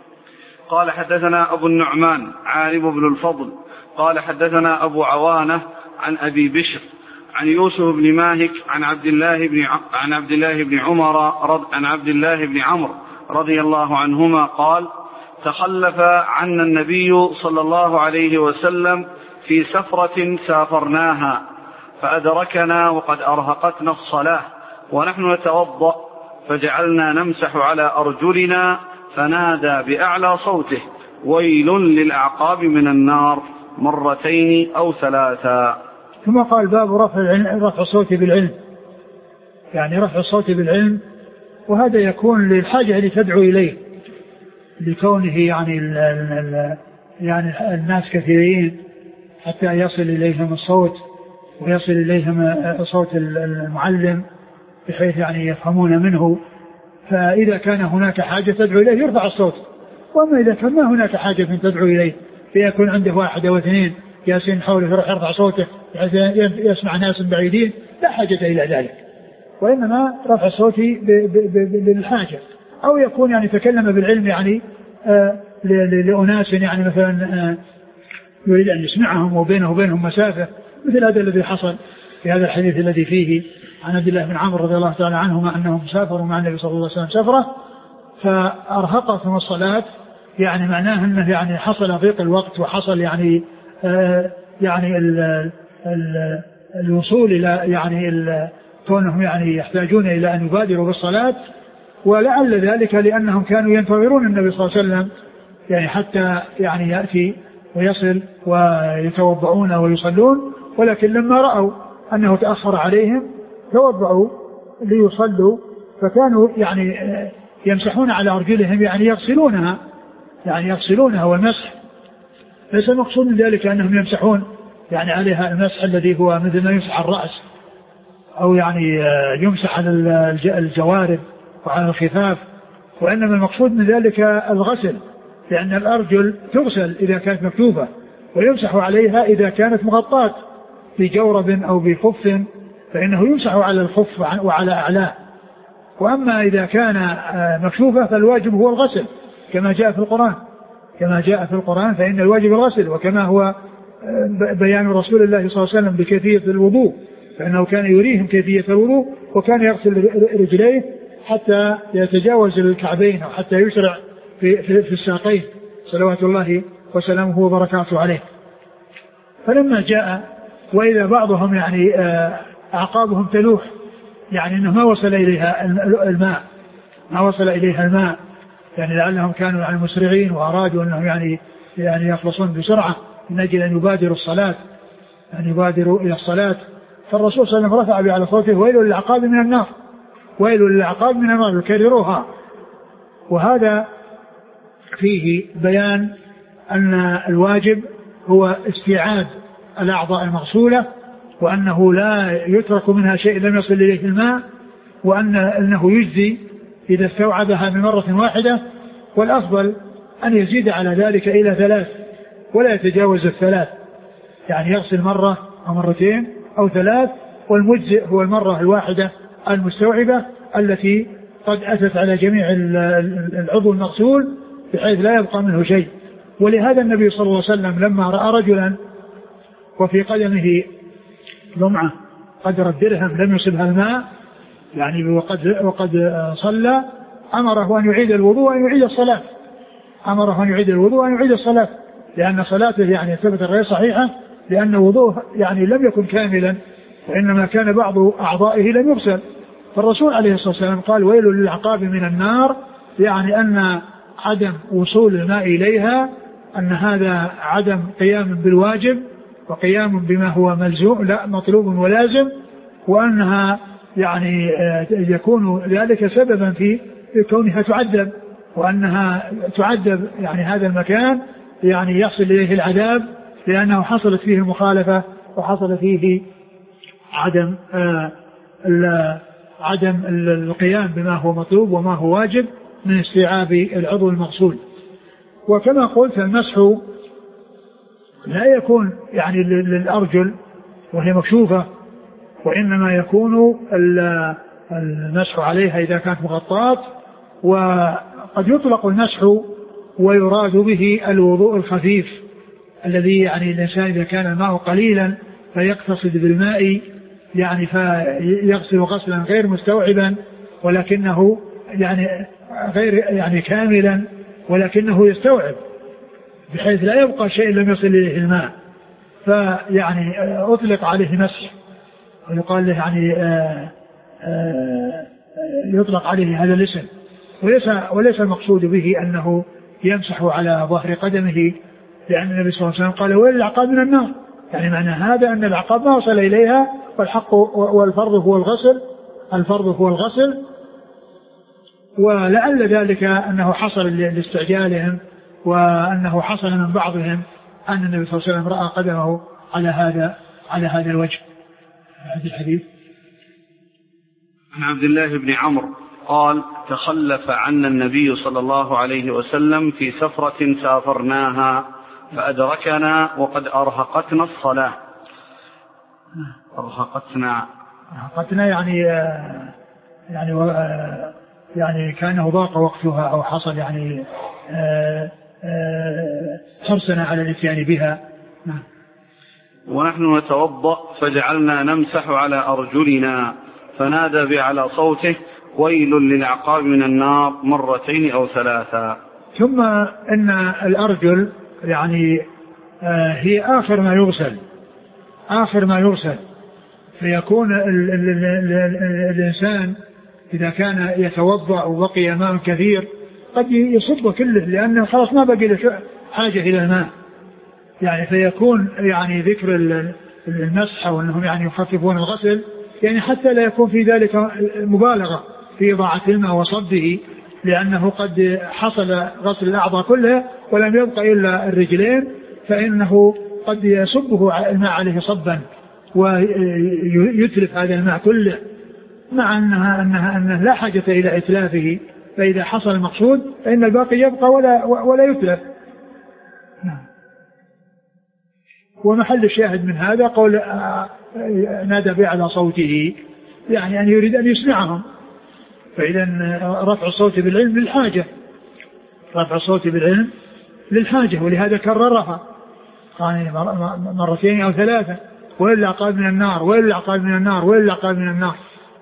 قال حدثنا أبو النعمان عارب بن الفضل قال حدثنا أبو عوانة عن أبي بشر عن يوسف بن ماهك عن عبد الله بن عن عبد الله بن عمر رض عن عبد الله بن عمرو رضي الله عنهما قال: تخلف عنا النبي صلى الله عليه وسلم في سفرة سافرناها فأدركنا وقد أرهقتنا الصلاة ونحن نتوضأ فجعلنا نمسح على أرجلنا فنادى بأعلى صوته: ويل للأعقاب من النار مرتين أو ثلاثا. ثم قال: باب رفع العلم رفع الصوت بالعلم، يعني رفع الصوت بالعلم، وهذا يكون للحاجة اللي تدعو إليه، لكونه يعني ال ال يعني الناس كثيرين حتى يصل إليهم الصوت ويصل إليهم صوت المعلم بحيث يعني يفهمون منه. فإذا كان هناك حاجة تدعو إليه يرفع الصوت، وأما إذا كان ما هناك حاجة تدعو إليه فيكون عنده واحد أو اثنين ياسين حوله يروح يرفع صوته يسمع ناس بعيدين، لا حاجة إلى ذلك، وإنما رفع الصوت للحاجة. أو يكون يعني تكلم بالعلم يعني آه لأناس يعني مثلا آه يريد أن يسمعهم وبينه وبينهم مسافة، مثل هذا الذي حصل في هذا الحديث الذي فيه عن عبد الله بن عمرو رضي الله تعالى عنهما أنهم سافروا مع النبي صلى الله عليه وسلم سفرة فأرهقتهم الصلاة، يعني معناه أنه يعني حصل ضيق الوقت وحصل يعني آه يعني ال ال الوصول إلى يعني كونهم يعني يحتاجون إلى أن يبادروا بالصلاة، ولعل ذلك لأنهم كانوا ينتظرون النبي صلى الله عليه وسلم يعني حتى يعني يأتي ويصل ويتوضعون ويصلون، ولكن لما رأوا أنه تأخر عليهم توضعوا ليصلوا، فكانوا يعني يمسحون على أرجلهم يعني يغسلونها يعني يغسلونها والمسح ليس المقصود من ذلك أنهم يمسحون يعني عليها المسح الذي هو مثل ما يمسح الرأس أو يعني يمسح على الجوارب وعلى الخفاف، وإنما المقصود من ذلك الغسل، لأن الأرجل تغسل إذا كانت مكتوفة ويمسح عليها إذا كانت مغطاة بجورب أو بخف فإنه يمسح على الخف وعلى أعلاه. وأما إذا كان مكشوفة فالواجب هو الغسل كما جاء في القرآن كما جاء في القرآن فإن الواجب الغسل، وكما هو بيان رسول الله صلى الله عليه وسلم بكيفية الوضوء، فإنه كان يريهم كيفية الوضوء وكان يغسل رجليه حتى يتجاوز الكعبين أو حتى يشرع في, في, في الساقين صلوات الله وسلامه وبركاته عليه. فلما جاء وإذا بعضهم يعني أعقابهم تلوح يعني أنه ما وصل إليها الماء ما وصل إليها الماء يعني لعلهم كانوا يعني مسرعين وأرادوا أنهم يعني يعني يخلصون بسرعة من أجل أن يبادروا الصلاة أن يبادروا إلى الصلاة. فالرسول صلى الله عليه وسلم رفع به على صوته: ويل للعقاب من النار ويل للعقاب من النار يكرروها. وهذا فيه بيان أن الواجب هو استيعاب الأعضاء المغسولة، وأنه لا يترك منها شيء لم يصل إليه الماء، وأن أنه يجزي إذا استوعبها من مرة واحدة، والأفضل أن يزيد على ذلك إلى ثلاث ولا يتجاوز الثلاث، يعني يغسل مرة أو مرتين أو ثلاث، والمجزئ هو المرة الواحدة المستوعبة التي قد أتت على جميع العضو المغسول بحيث لا يبقى منه شيء. ولهذا النبي صلى الله عليه وسلم لما رأى رجلا وفي قدمه لمعة قدر الدرهم لم يصبها الماء يعني وقد, وقد صلى أمره أن يعيد الوضوء وأن يعيد الصلاة أمره أن يعيد الوضوء وأن يعيد الصلاة لأن صلاته يعني ثبت غير صحيحة لأن وضوءه يعني لم يكن كاملا وإنما كان بعض أعضائه لم يغسل. فالرسول عليه الصلاة والسلام قال ويل للعقاب من النار يعني أن عدم وصول الماء إليها أن هذا عدم قيام بالواجب وقيام بما هو ملزوم لا مطلوب ولازم وأنها يعني يكون ذلك سببا في كونها تعذب وأنها تعذب يعني هذا المكان يعني يحصل إليه العذاب لأنه حصلت فيه المخالفة وحصل فيه عدم آه عدم القيام بما هو مطلوب وما هو واجب من استيعاب العضو المغسول. وكما قلت المسح لا يكون يعني للأرجل وهي مكشوفة وإنما يكون المسح عليها إذا كانت مغطاة. وقد يطلق المسح ويراد به الوضوء الخفيف الذي يعني الإنسان إذا كان الماء قليلا فيقتصد بالماء يعني فيغسل غسلا غير مستوعبا ولكنه يعني غير يعني كاملا ولكنه يستوعب بحيث لا يبقى شيء لم يصل إليه الماء فيعني أطلق عليه مسح ويقال له يعني آآ آآ يطلق عليه هذا الاسم وليس, وليس المقصود به أنه يمسح على ظهر قدمه لأن النبي صلى الله عليه وسلم قال ويل العقاب من النار يعني معنى هذا أن العقاب ما وصل إليها والحق والفرض هو الغسل الفرض هو الغسل. ولعل ذلك أنه حصل لاستعجالهم وأنه حصل من بعضهم أن النبي صلى الله عليه وسلم رأى قدمه على هذا على هذا الوجه. هذا الحديث عن عبد الله بن عمرو قال تخلف عنا النبي صلى الله عليه وسلم في سفرة سافرناها فأدركنا وقد أرهقتنا الصلاة. أرهقتنا أرهقتنا يعني يعني يعني كانه ضاق وقتها أو حصل يعني حرصنا على الاتيان بها. ونحن نتوضأ فجعلنا نمسح على أرجلنا فنادى بأعلى صوته ويل للعقاب من النار مرتين أو ثلاثا. ثم إن الأرجل يعني هي آخر ما يغسل آخر ما يغسل فيكون ال ال ال ال الإنسان إذا كان يتوضأ وبقي ماء كثير قد يصب كله لأنه خلاص ما بقي له حاجة إلى الماء يعني فيكون يعني ذكر المسح وأنهم يعني يخففون الغسل يعني حتى لا يكون في ذلك مبالغة في إضاعة الماء وصبه لأنه قد حصل غسل الأعضاء كلها ولم يبقى إلا الرجلين فإنه قد يصبه الماء عليه صبا ويتلف هذا الماء كله مع أنها, أنها, أنها لا حاجة إلى إتلافه فإذا حصل المقصود فإن الباقي يبقى ولا, ولا يتلف. ومحل الشاهد من هذا قول نادى بأعلى صوته يعني أن يريد أن يسمعهم فإذا رفع الصوت بالعلم للحاجة رفع الصوت بالعلم للحاجة ولهذا كررها يعني مرتين أو ثلاثة ويل العقاب من النار ويل العقاب من النار ويل العقاب من النار.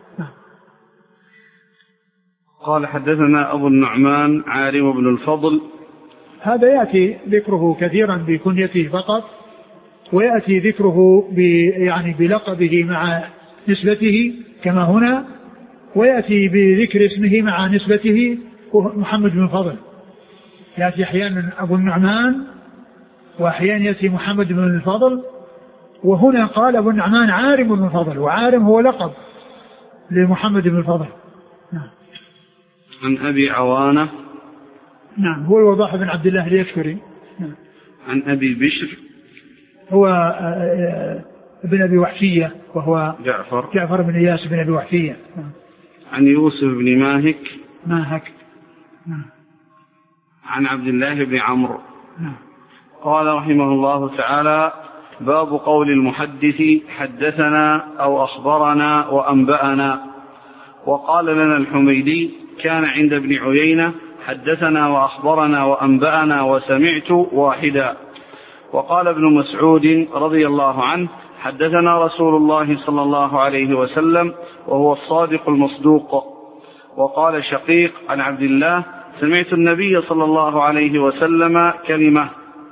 قال حدثنا أبو النعمان عارم بن الفضل. هذا يأتي ذكره كثيرا بكنيته فقط ويأتي ذكره يعني بلقبه مع نسبته كما هنا ويأتي بذكر اسمه مع نسبته محمد بن الفضل يأتي أحيانا أبو النعمان وأحيانا يأتي محمد بن الفضل وهنا قال أبو النعمان عارم بن الفضل وعارم هو لقب لمحمد بن الفضل. نعم. عن أبي عوانة. نعم هو الوضاح بن عبد الله اليكفري. نعم. عن أبي بشر هو ابن أبي وحشية وهو جعفر جعفر بن إياس بن أبي وحشية. نعم. عن يوسف بن ماهك ماهك. نعم. عن عبد الله بن عمرو. نعم. قال رحمه الله تعالى باب قول المحدث حدثنا أو أخبرنا وأنبأنا. وقال لنا الحميدي كان عند ابن عيينة حدثنا وأخبرنا وأنبأنا وسمعت واحدا. وقال ابن مسعود رضي الله عنه: حدثنا رسول الله صلى الله عليه وسلم وهو الصادق المصدوق. وقال شقيق عن عبد الله: سمعت النبي صلى الله عليه وسلم كلمة.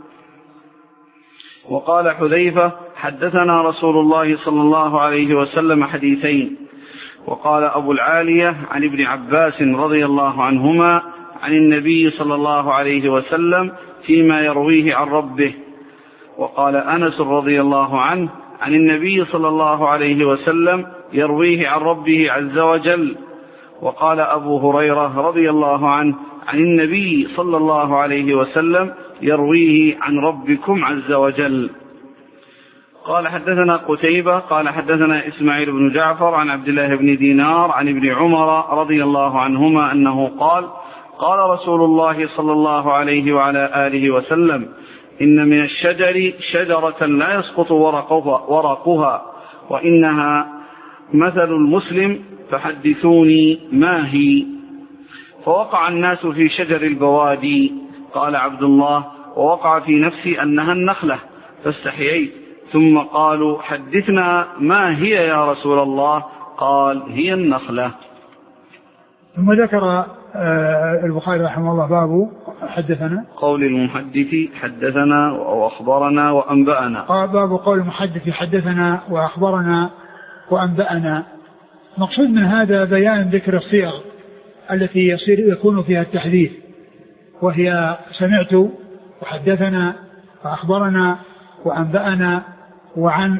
وقال حذيفة: حدثنا رسول الله صلى الله عليه وسلم حديثين. وقال أبو العالية عن ابن عباس رضي الله عنهما عن النبي صلى الله عليه وسلم فيما يرويه عن ربه. وقال أنس رضي الله عنه عن النبي صلى الله عليه وسلم يرويه عن ربه عز وجل. وقال أبو هريرة رضي الله عنه عن النبي صلى الله عليه وسلم يرويه عن ربكم عز وجل. قال حدثنا قتيبة قال حدثنا إسماعيل بن جعفر عن عبد الله بن دينار عن ابن عمر رضي الله عنهما أنه قال: قال رسول الله صلى الله عليه وعلى آله وسلم: إن من الشجر شجرة لا يسقط ورقها, ورقها وإنها مثل المسلم فحدثوني ما هي. فوقع الناس في شجر البوادي. قال عبد الله: ووقع في نفسي أنها النخلة فاستحييت، ثم قالوا: حدثنا ما هي يا رسول الله؟ قال: هي النخلة. ثم ذكر البخاري رحمه الله باب حدثنا قول المحدث حدثنا وأخبرنا وأنبأنا. باب قول المحدث حدثنا وأخبرنا وأنبأنا. مقصود من هذا بيان ذكر الصيغ التي يصير يكون فيها التحديث، وهي سمعت وحدثنا وأخبرنا وأنبأنا وعن،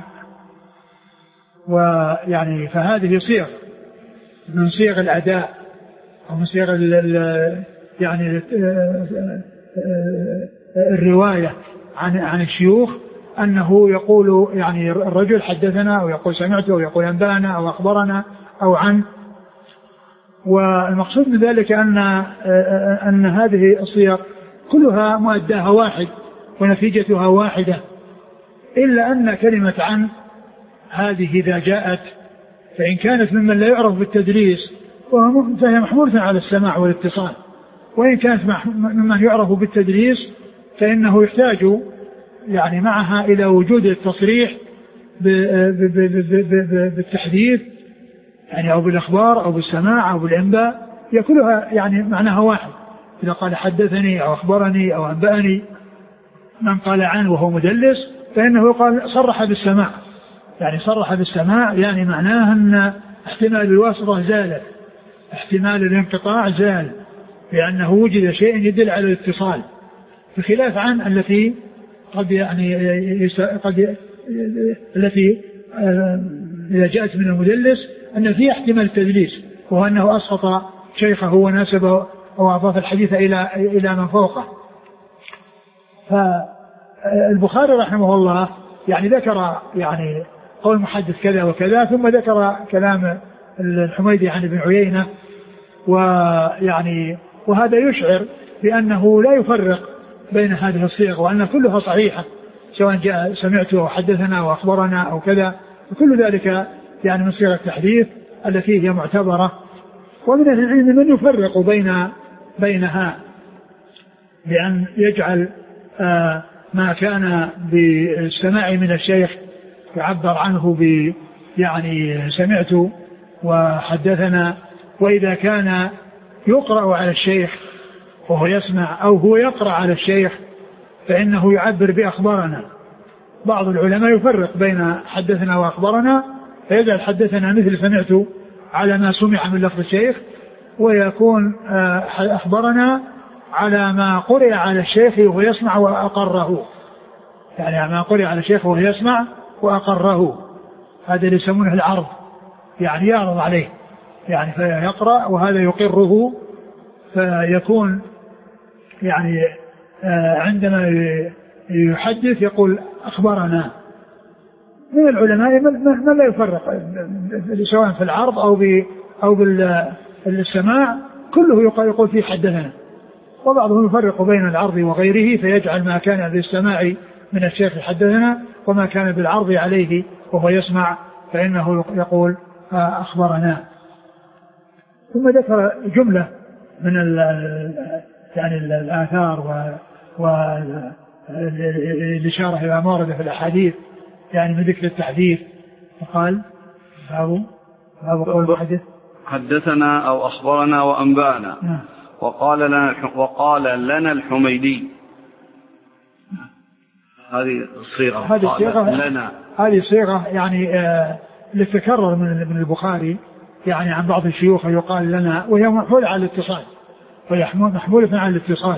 ويعني فهذه صيغ من صيغ الأداء أو من صيغ يعني الرواية عن عن الشيوخ، أنه يقول يعني الرجل حدثنا أو يقول سمعت أو يقول أنبأنا أو أخبرنا أو عن. والمقصود من ذلك أن أن هذه الصيغ كلها مؤداها واحد ونتيجتها واحدة، إلا أن كلمة عن هذه إذا جاءت فإن كانت ممن لا يعرف بالتدليس فهي محمولة على السماع والاتصال، وإن كانت ممن يعرف بالتدليس فإنه يحتاج يعني معها إلى وجود التصريح بالتحديث يعني أو بالأخبار أو بالسماع أو بالإنباء، يكلها يعني معناها واحد. إذا قال حدثني أو أخبرني أو أنبأني من قال عنه وهو مدلس فإنه قال صرح بالسماع، يعني صرح بالسماع يعني معناه أن احتمال الواسطة زالت، احتمال الانقطاع زال، لأنه وجد شيء يدل على الاتصال، بخلاف عن التي قد يعني قد التي إذا جاءت من المدلس أن فيها احتمال التدليس، وهو أنه أسقط شيخه وناسبه أو أضاف الحديث إلى إلى من فوقه. فالبخاري رحمه الله يعني ذكر يعني قول محدث كذا وكذا، ثم ذكر كلام الحميدي عن ابن عيينة، ويعني وهذا يشعر بأنه لا يفرق بين هذه الصيغ، وأن كلها صحيحة سواء جاء سمعت أو حدثنا وأخبرنا أو كذا، وكل ذلك يعني من صيغ التحديث التي هي معتبرة. ومن أهل العلم من يفرق بين بينها بأن يجعل آه ما كان بالسماع من الشيخ يعبر عنه ب يعني سمعت وحدثنا، وإذا كان يقرأ على الشيخ وهو يسمع أو هو يقرأ على الشيخ فإنه يعبر بأخبارنا. بعض العلماء يفرق بين حدثنا وأخبرنا، فيجعل حدثنا مثل سمعت على ما سمع من لفظ الشيخ، ويكون أخبرنا على ما قرئ على الشيخ وهو يسمع وأقره، يعني ما قرئ على الشيخ وهو يسمع وأقره، هذا اللي يسمونه العرض، يعني يعرض عليه، يعني فيقرأ وهذا يقره، فيكون يعني عندما يحدث يقول أخبرنا. من العلماء من لا يفرق سواء في العرض أو أو بالسماع، كله يقول فيه حدثنا، وبعضهم يفرق بين العرض وغيره فيجعل ما كان بالسماع من الشيخ حدثنا، وما كان بالعرض عليه وهو يسمع فإنه يقول أخبرنا. ثم ذكر جملة من ال يعني الآثار والإشارة إلى ما ورد في الأحاديث يعني من ذكر التحديث. فقال باب باب قول المحدث حدثنا أو أخبرنا وأنبأنا. نعم. وقال لنا وقال لنا الحميدي. هذه الصيغة هذه الصيغة لنا هذه صيغة يعني آه لتكرر من من البخاري يعني عن بعض الشيوخ يقال لنا، وهي محمولة على الاتصال، وهي محمولة على الاتصال.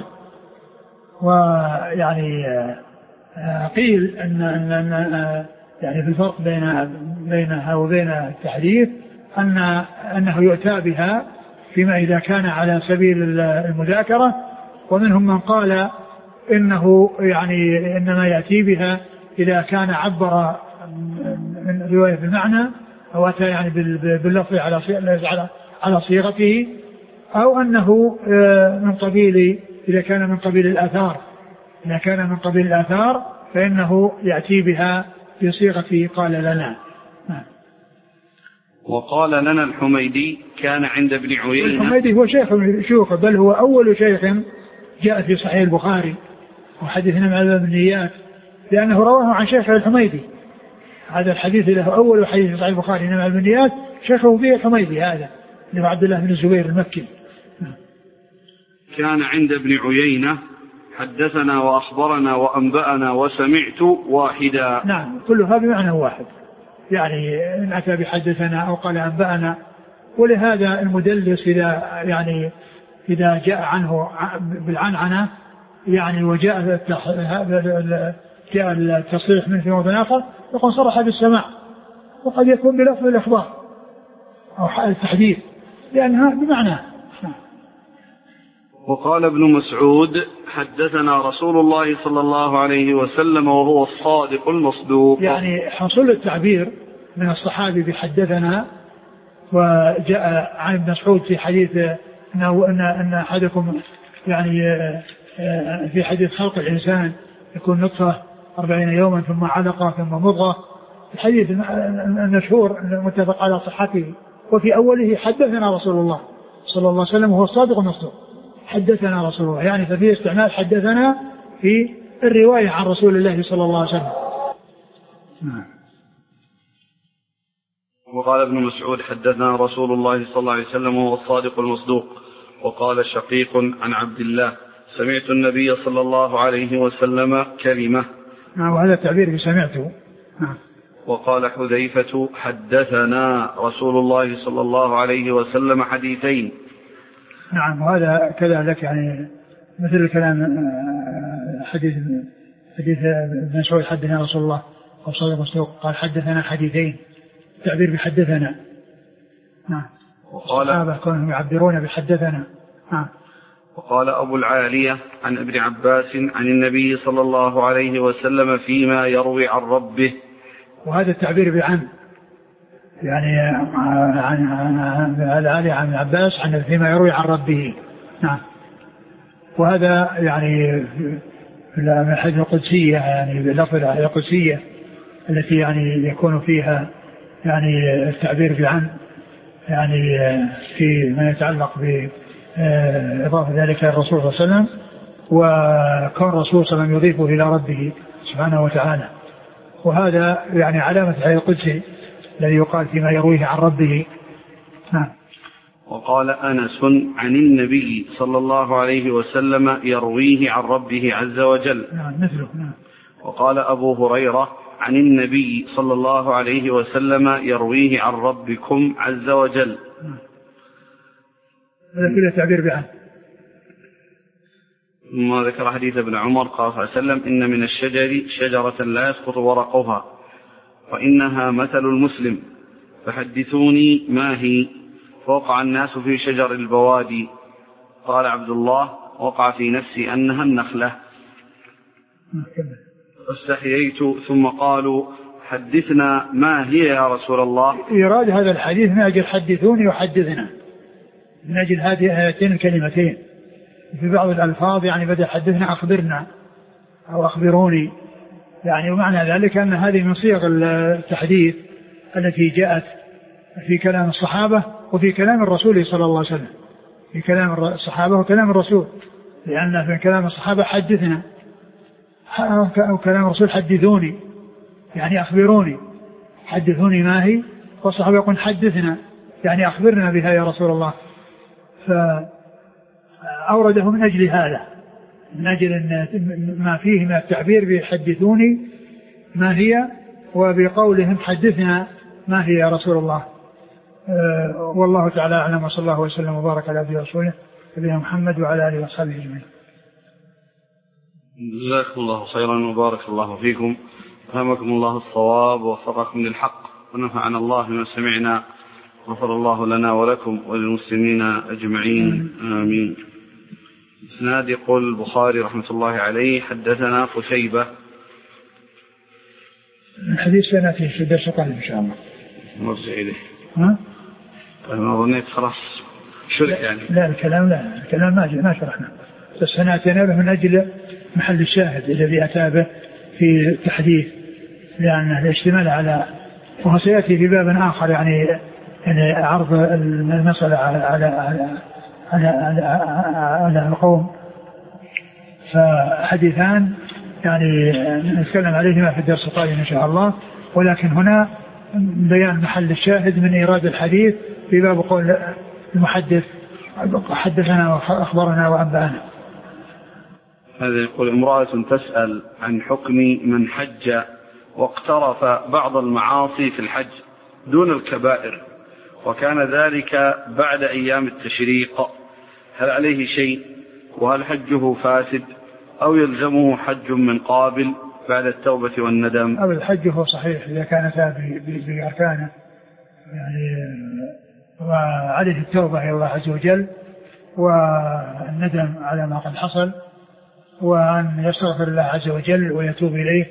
ويعني آه قيل أن أن, أن آه يعني في الفرق بين بينها وبين التحديث أن أنه يؤتى بها فيما إذا كان على سبيل المذاكرة، ومنهم من قال إنه يعني إنما يأتي بها إذا كان عبر من رواية بالمعنى أو أتى يعني باللفظ على على صيغته، أو أنه من قبيل إذا كان من قبيل الآثار إذا كان من قبيل الآثار فإنه يأتي بها في صيغة قال لنا. وقال لنا الحميدي كان عند ابن عيينة. الحميدي هو شيخ من شيوخه، بل هو أول شيخ جاء في صحيح البخاري وحديثنا مع البنيات، لأنه رواه عن شيخ الحميدي. هذا الحديث له أول حديث في صحيح البخاري مع البنيات شيخه فيه الحميدي، هذا اللي عبد الله بن الزبير المكي. كان عند ابن عيينة حدثنا وأخبرنا وأنبأنا وسمعت واحدا. نعم، كلها بمعنى واحد، يعني إن أتى بحدثنا أو قال أنبأنا. ولهذا المدلس إذا يعني إذا جاء عنه بالعنعنة يعني وجاء جاء التصريح من في موضع آخر يكون صرح بالسماع، وقد يكون بلفظ الإخبار أو التحديث لأنها بمعنى. وقال ابن مسعود حدثنا رسول الله صلى الله عليه وسلم وهو الصادق المصدوق. يعني حصل التعبير من الصحابي بحدثنا، وجاء عن ابن مسعود في حديث أنه أن أن أحدكم يعني في حديث خلق الإنسان يكون نطفة أربعين يوما ثم علقة ثم مضغة، الحديث المشهور المتفق على صحته. وفي أوله حدثنا رسول الله صلى الله عليه وسلم وهو الصادق المصدوق. حدثنا رسول الله يعني ففيه استعمال حدثنا في الرواية عن رسول الله صلى الله عليه وسلم. وقال ابن مسعود حدثنا رسول الله صلى الله عليه وسلم وهو الصادق المصدوق. وقال شقيق عن عبد الله سمعت النبي صلى الله عليه وسلم كلمة. نعم، وهذا التعبير بسمعته. نعم. وقال حذيفة حدثنا رسول الله صلى الله عليه وسلم حديثين. نعم، وهذا كذلك يعني مثل الكلام حديث حديث ابن مسعود حدثنا رسول الله والصادق المصدوق، قال حدثنا حديثين، تعبير بحدثنا. نعم. وقال الصحابة كانوا يعبرون بحدثنا. نعم. وقال أبو العالية عن ابن عباس عن النبي صلى الله عليه وسلم فيما يروي عن ربه. وهذا التعبير بعن يعني عن عن العالي عن عباس عن فيما يروي عن ربه. نعم. وهذا يعني في الحديث القدسية يعني باللفظ القدسية التي يعني يكون فيها يعني التعبير بعن يعني في ما يتعلق بإضافة ذلك للرسول صلى الله عليه وسلم، وكون الرسول صلى الله عليه وسلم يضيفه إلى ربه سبحانه وتعالى. وهذا يعني علامة الحديث القدسي الذي يقال فيما يرويه عن ربه. نعم. وقال أنس عن النبي صلى الله عليه وسلم يرويه عن ربه عز وجل. نعم مثله. نعم. وقال أبو هريرة عن النبي صلى الله عليه وسلم يرويه عن ربكم عز وجل. نعم. هذا كله تعبير بعن. ثم ذكر حديث ابن عمر قال صلى الله عليه وسلم إن من الشجر شجرة لا يسقط ورقها وإنها مثل المسلم فحدثوني ما هي. فوقع الناس في شجر البوادي. قال عبد الله وقع في نفسي أنها النخلة. فاستحييت ثم قالوا حدثنا ما هي يا رسول الله. إيراد هذا الحديث من أجل حدثوني وحدثنا، من أجل هاتين الكلمتين. في بعض الألفاظ يعني بدأ حدثنا أخبرنا أو أخبروني يعني، ومعنى ذلك أن هذه من صيغ التحديث التي جاءت في كلام الصحابة وفي كلام الرسول صلى الله عليه وسلم. في كلام الصحابة وكلام الرسول، لأن في كلام الصحابة حدثنا، أو كلام الرسول حدثوني يعني أخبروني، حدثوني ما هي، والصحابة يقول حدثنا يعني أخبرنا بها يا رسول الله. فأورده من أجل هذا، من أجل أن ما فيه من التعبير بيحدثوني ما هي، وبقولهم حدثنا ما هي يا رسول الله. أه والله تعالى أعلم، وصلى الله وسلم وبارك على عبده ورسوله نبينا محمد وعلى آله وصحبه أجمعين. جزاكم الله خيرا وبارك الله فيكم، فهمكم الله الصواب ووفقكم للحق، ونفعنا الله بما سمعنا، غفر الله لنا ولكم وللمسلمين أجمعين آمين. إسناد يقول البخاري رحمة الله عليه حدثنا قتيبة. الحديث سنأتي في الدرس القادم إن شاء الله. مرجع إليه. ها؟ أنا ظنيت خلاص شرح يعني. لا الكلام لا الكلام ما ما شرحنا، بس سنأتينا به من أجل محل الشاهد الذي أتى به في التحديث، لأنه الاشتمال على، وهو سيأتي في باب آخر يعني يعني عرض المسألة على على على على, على, على القوم، فحديثان يعني نتكلم عليهما في الدرس القادم إن شاء الله، ولكن هنا بيان محل الشاهد من إيراد الحديث في باب قول المحدث حدثنا وأخبرنا وأنبأنا. هذا يقول امرأة تسأل عن حكم من حج واقترف بعض المعاصي في الحج دون الكبائر، وكان ذلك بعد أيام التشريق، هل عليه شيء؟ وهل حجه فاسد أو يلزمه حج من قابل بعد التوبة والندم؟ أو الحج هو صحيح إذا كانت بأركانه يعني، وعليه التوبة إلى الله عز وجل والندم على ما قد حصل، وأن يستغفر الله عز وجل ويتوب إليه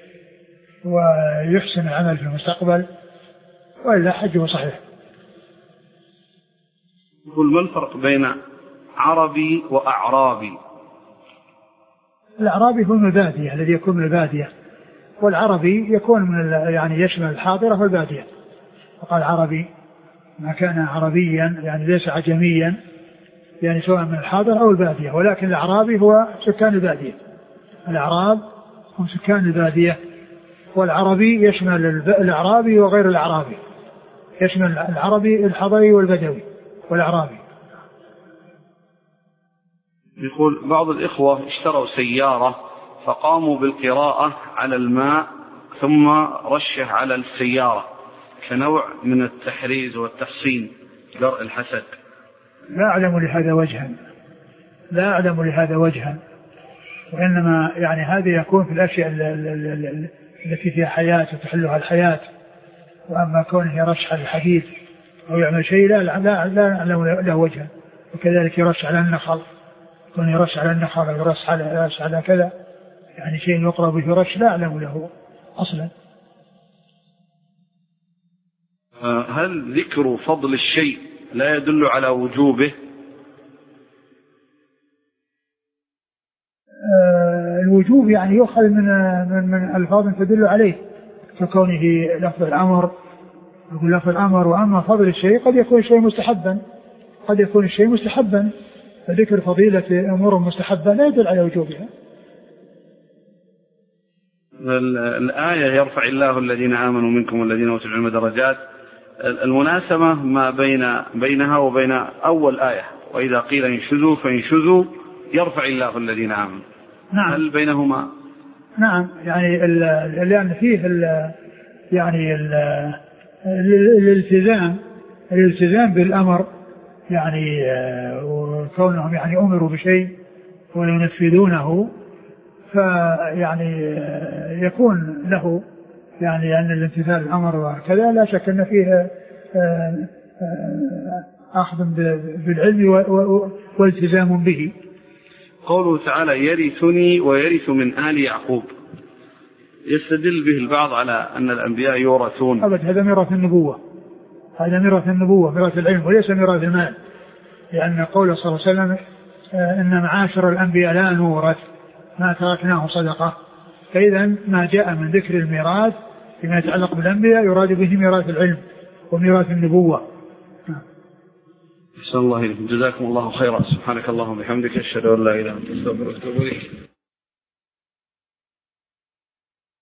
ويحسن العمل في المستقبل، وإلا حجه صحيح. يقول ما الفرق بين عربي وأعرابي؟ الأعرابي هو من البادية، الذي يكون من البادية، والعربي يكون من يعني يشمل الحاضرة والبادية. وقال عربي ما كان عربيا يعني ليس عجميا، يعني سواء من الحاضر أو البادية، ولكن الأعرابي هو سكان البادية. الأعراب هم سكان البادية، والعربي يشمل الأعرابي وغير الأعرابي، يشمل العربي الحضري والبدوي والأعرابي. يقول بعض الإخوة اشتروا سيارة فقاموا بالقراءة على الماء ثم رشه على السيارة كنوع من التحريز والتحصين درء الحسد. لا أعلم لهذا وجها، لا أعلم لهذا وجها، وإنما يعني هذا يكون في الأشياء التي فيها حياة وتحلها الحياة، وأما كونه يرش على الحديد أو يعمل شيء لا لا لا أعلم له وجها. وكذلك يرش على النخل، كونه يرش على النخل أو يرش على يرش على كذا يعني شيء يقرب به رش، لا أعلم له أصلا. هل ذكر فضل الشيء لا يدل على وجوبه؟ آه الوجوب يعني يؤخذ من من من الفاظ تدل عليه، ككونه لفظ الأمر، يقول لفظ الأمر. وأما فضل الشيء قد يكون شيء مستحبا، قد يكون الشيء مستحبا، فذكر فضيلة أمور مستحبة لا يدل على وجوبها. الآية يرفع الله الذين آمنوا منكم والذين أوتوا العلم درجات، المناسبة ما بين بينها وبين أول آية وإذا قيل انشزوا فانشزوا يرفع الله الذين آمنوا. نعم. هل بينهما؟ نعم، يعني لأن فيه ال يعني ال الالتزام الالتزام بالأمر، يعني وكونهم يعني أمروا بشيء وينفذونه، فيعني يكون له يعني أن الامتثال الأمر وكذا لا شك أن فيه أخذ بالعلم والتزام به. قوله تعالى يرثني ويرث من آل يعقوب، يستدل به البعض على أن الأنبياء يورثون. أبد، هذا ميراث النبوة، هذا ميراث النبوة، ميراث العلم، وليس ميراث المال، لأن قوله صلى الله عليه وسلم إن معاشر الأنبياء لا نورث ما تركناه صدقة. فإذا ما جاء من ذكر الميراث فيما يتعلق بالأنبياء يراد به ميراث العلم وميراث النبوة. أحسن الله إليكم، جزاكم الله خيرا. سبحانك اللهم وبحمدك، أشهد أن لا إله إلا أنت، أستغفرك وأتوب إليك.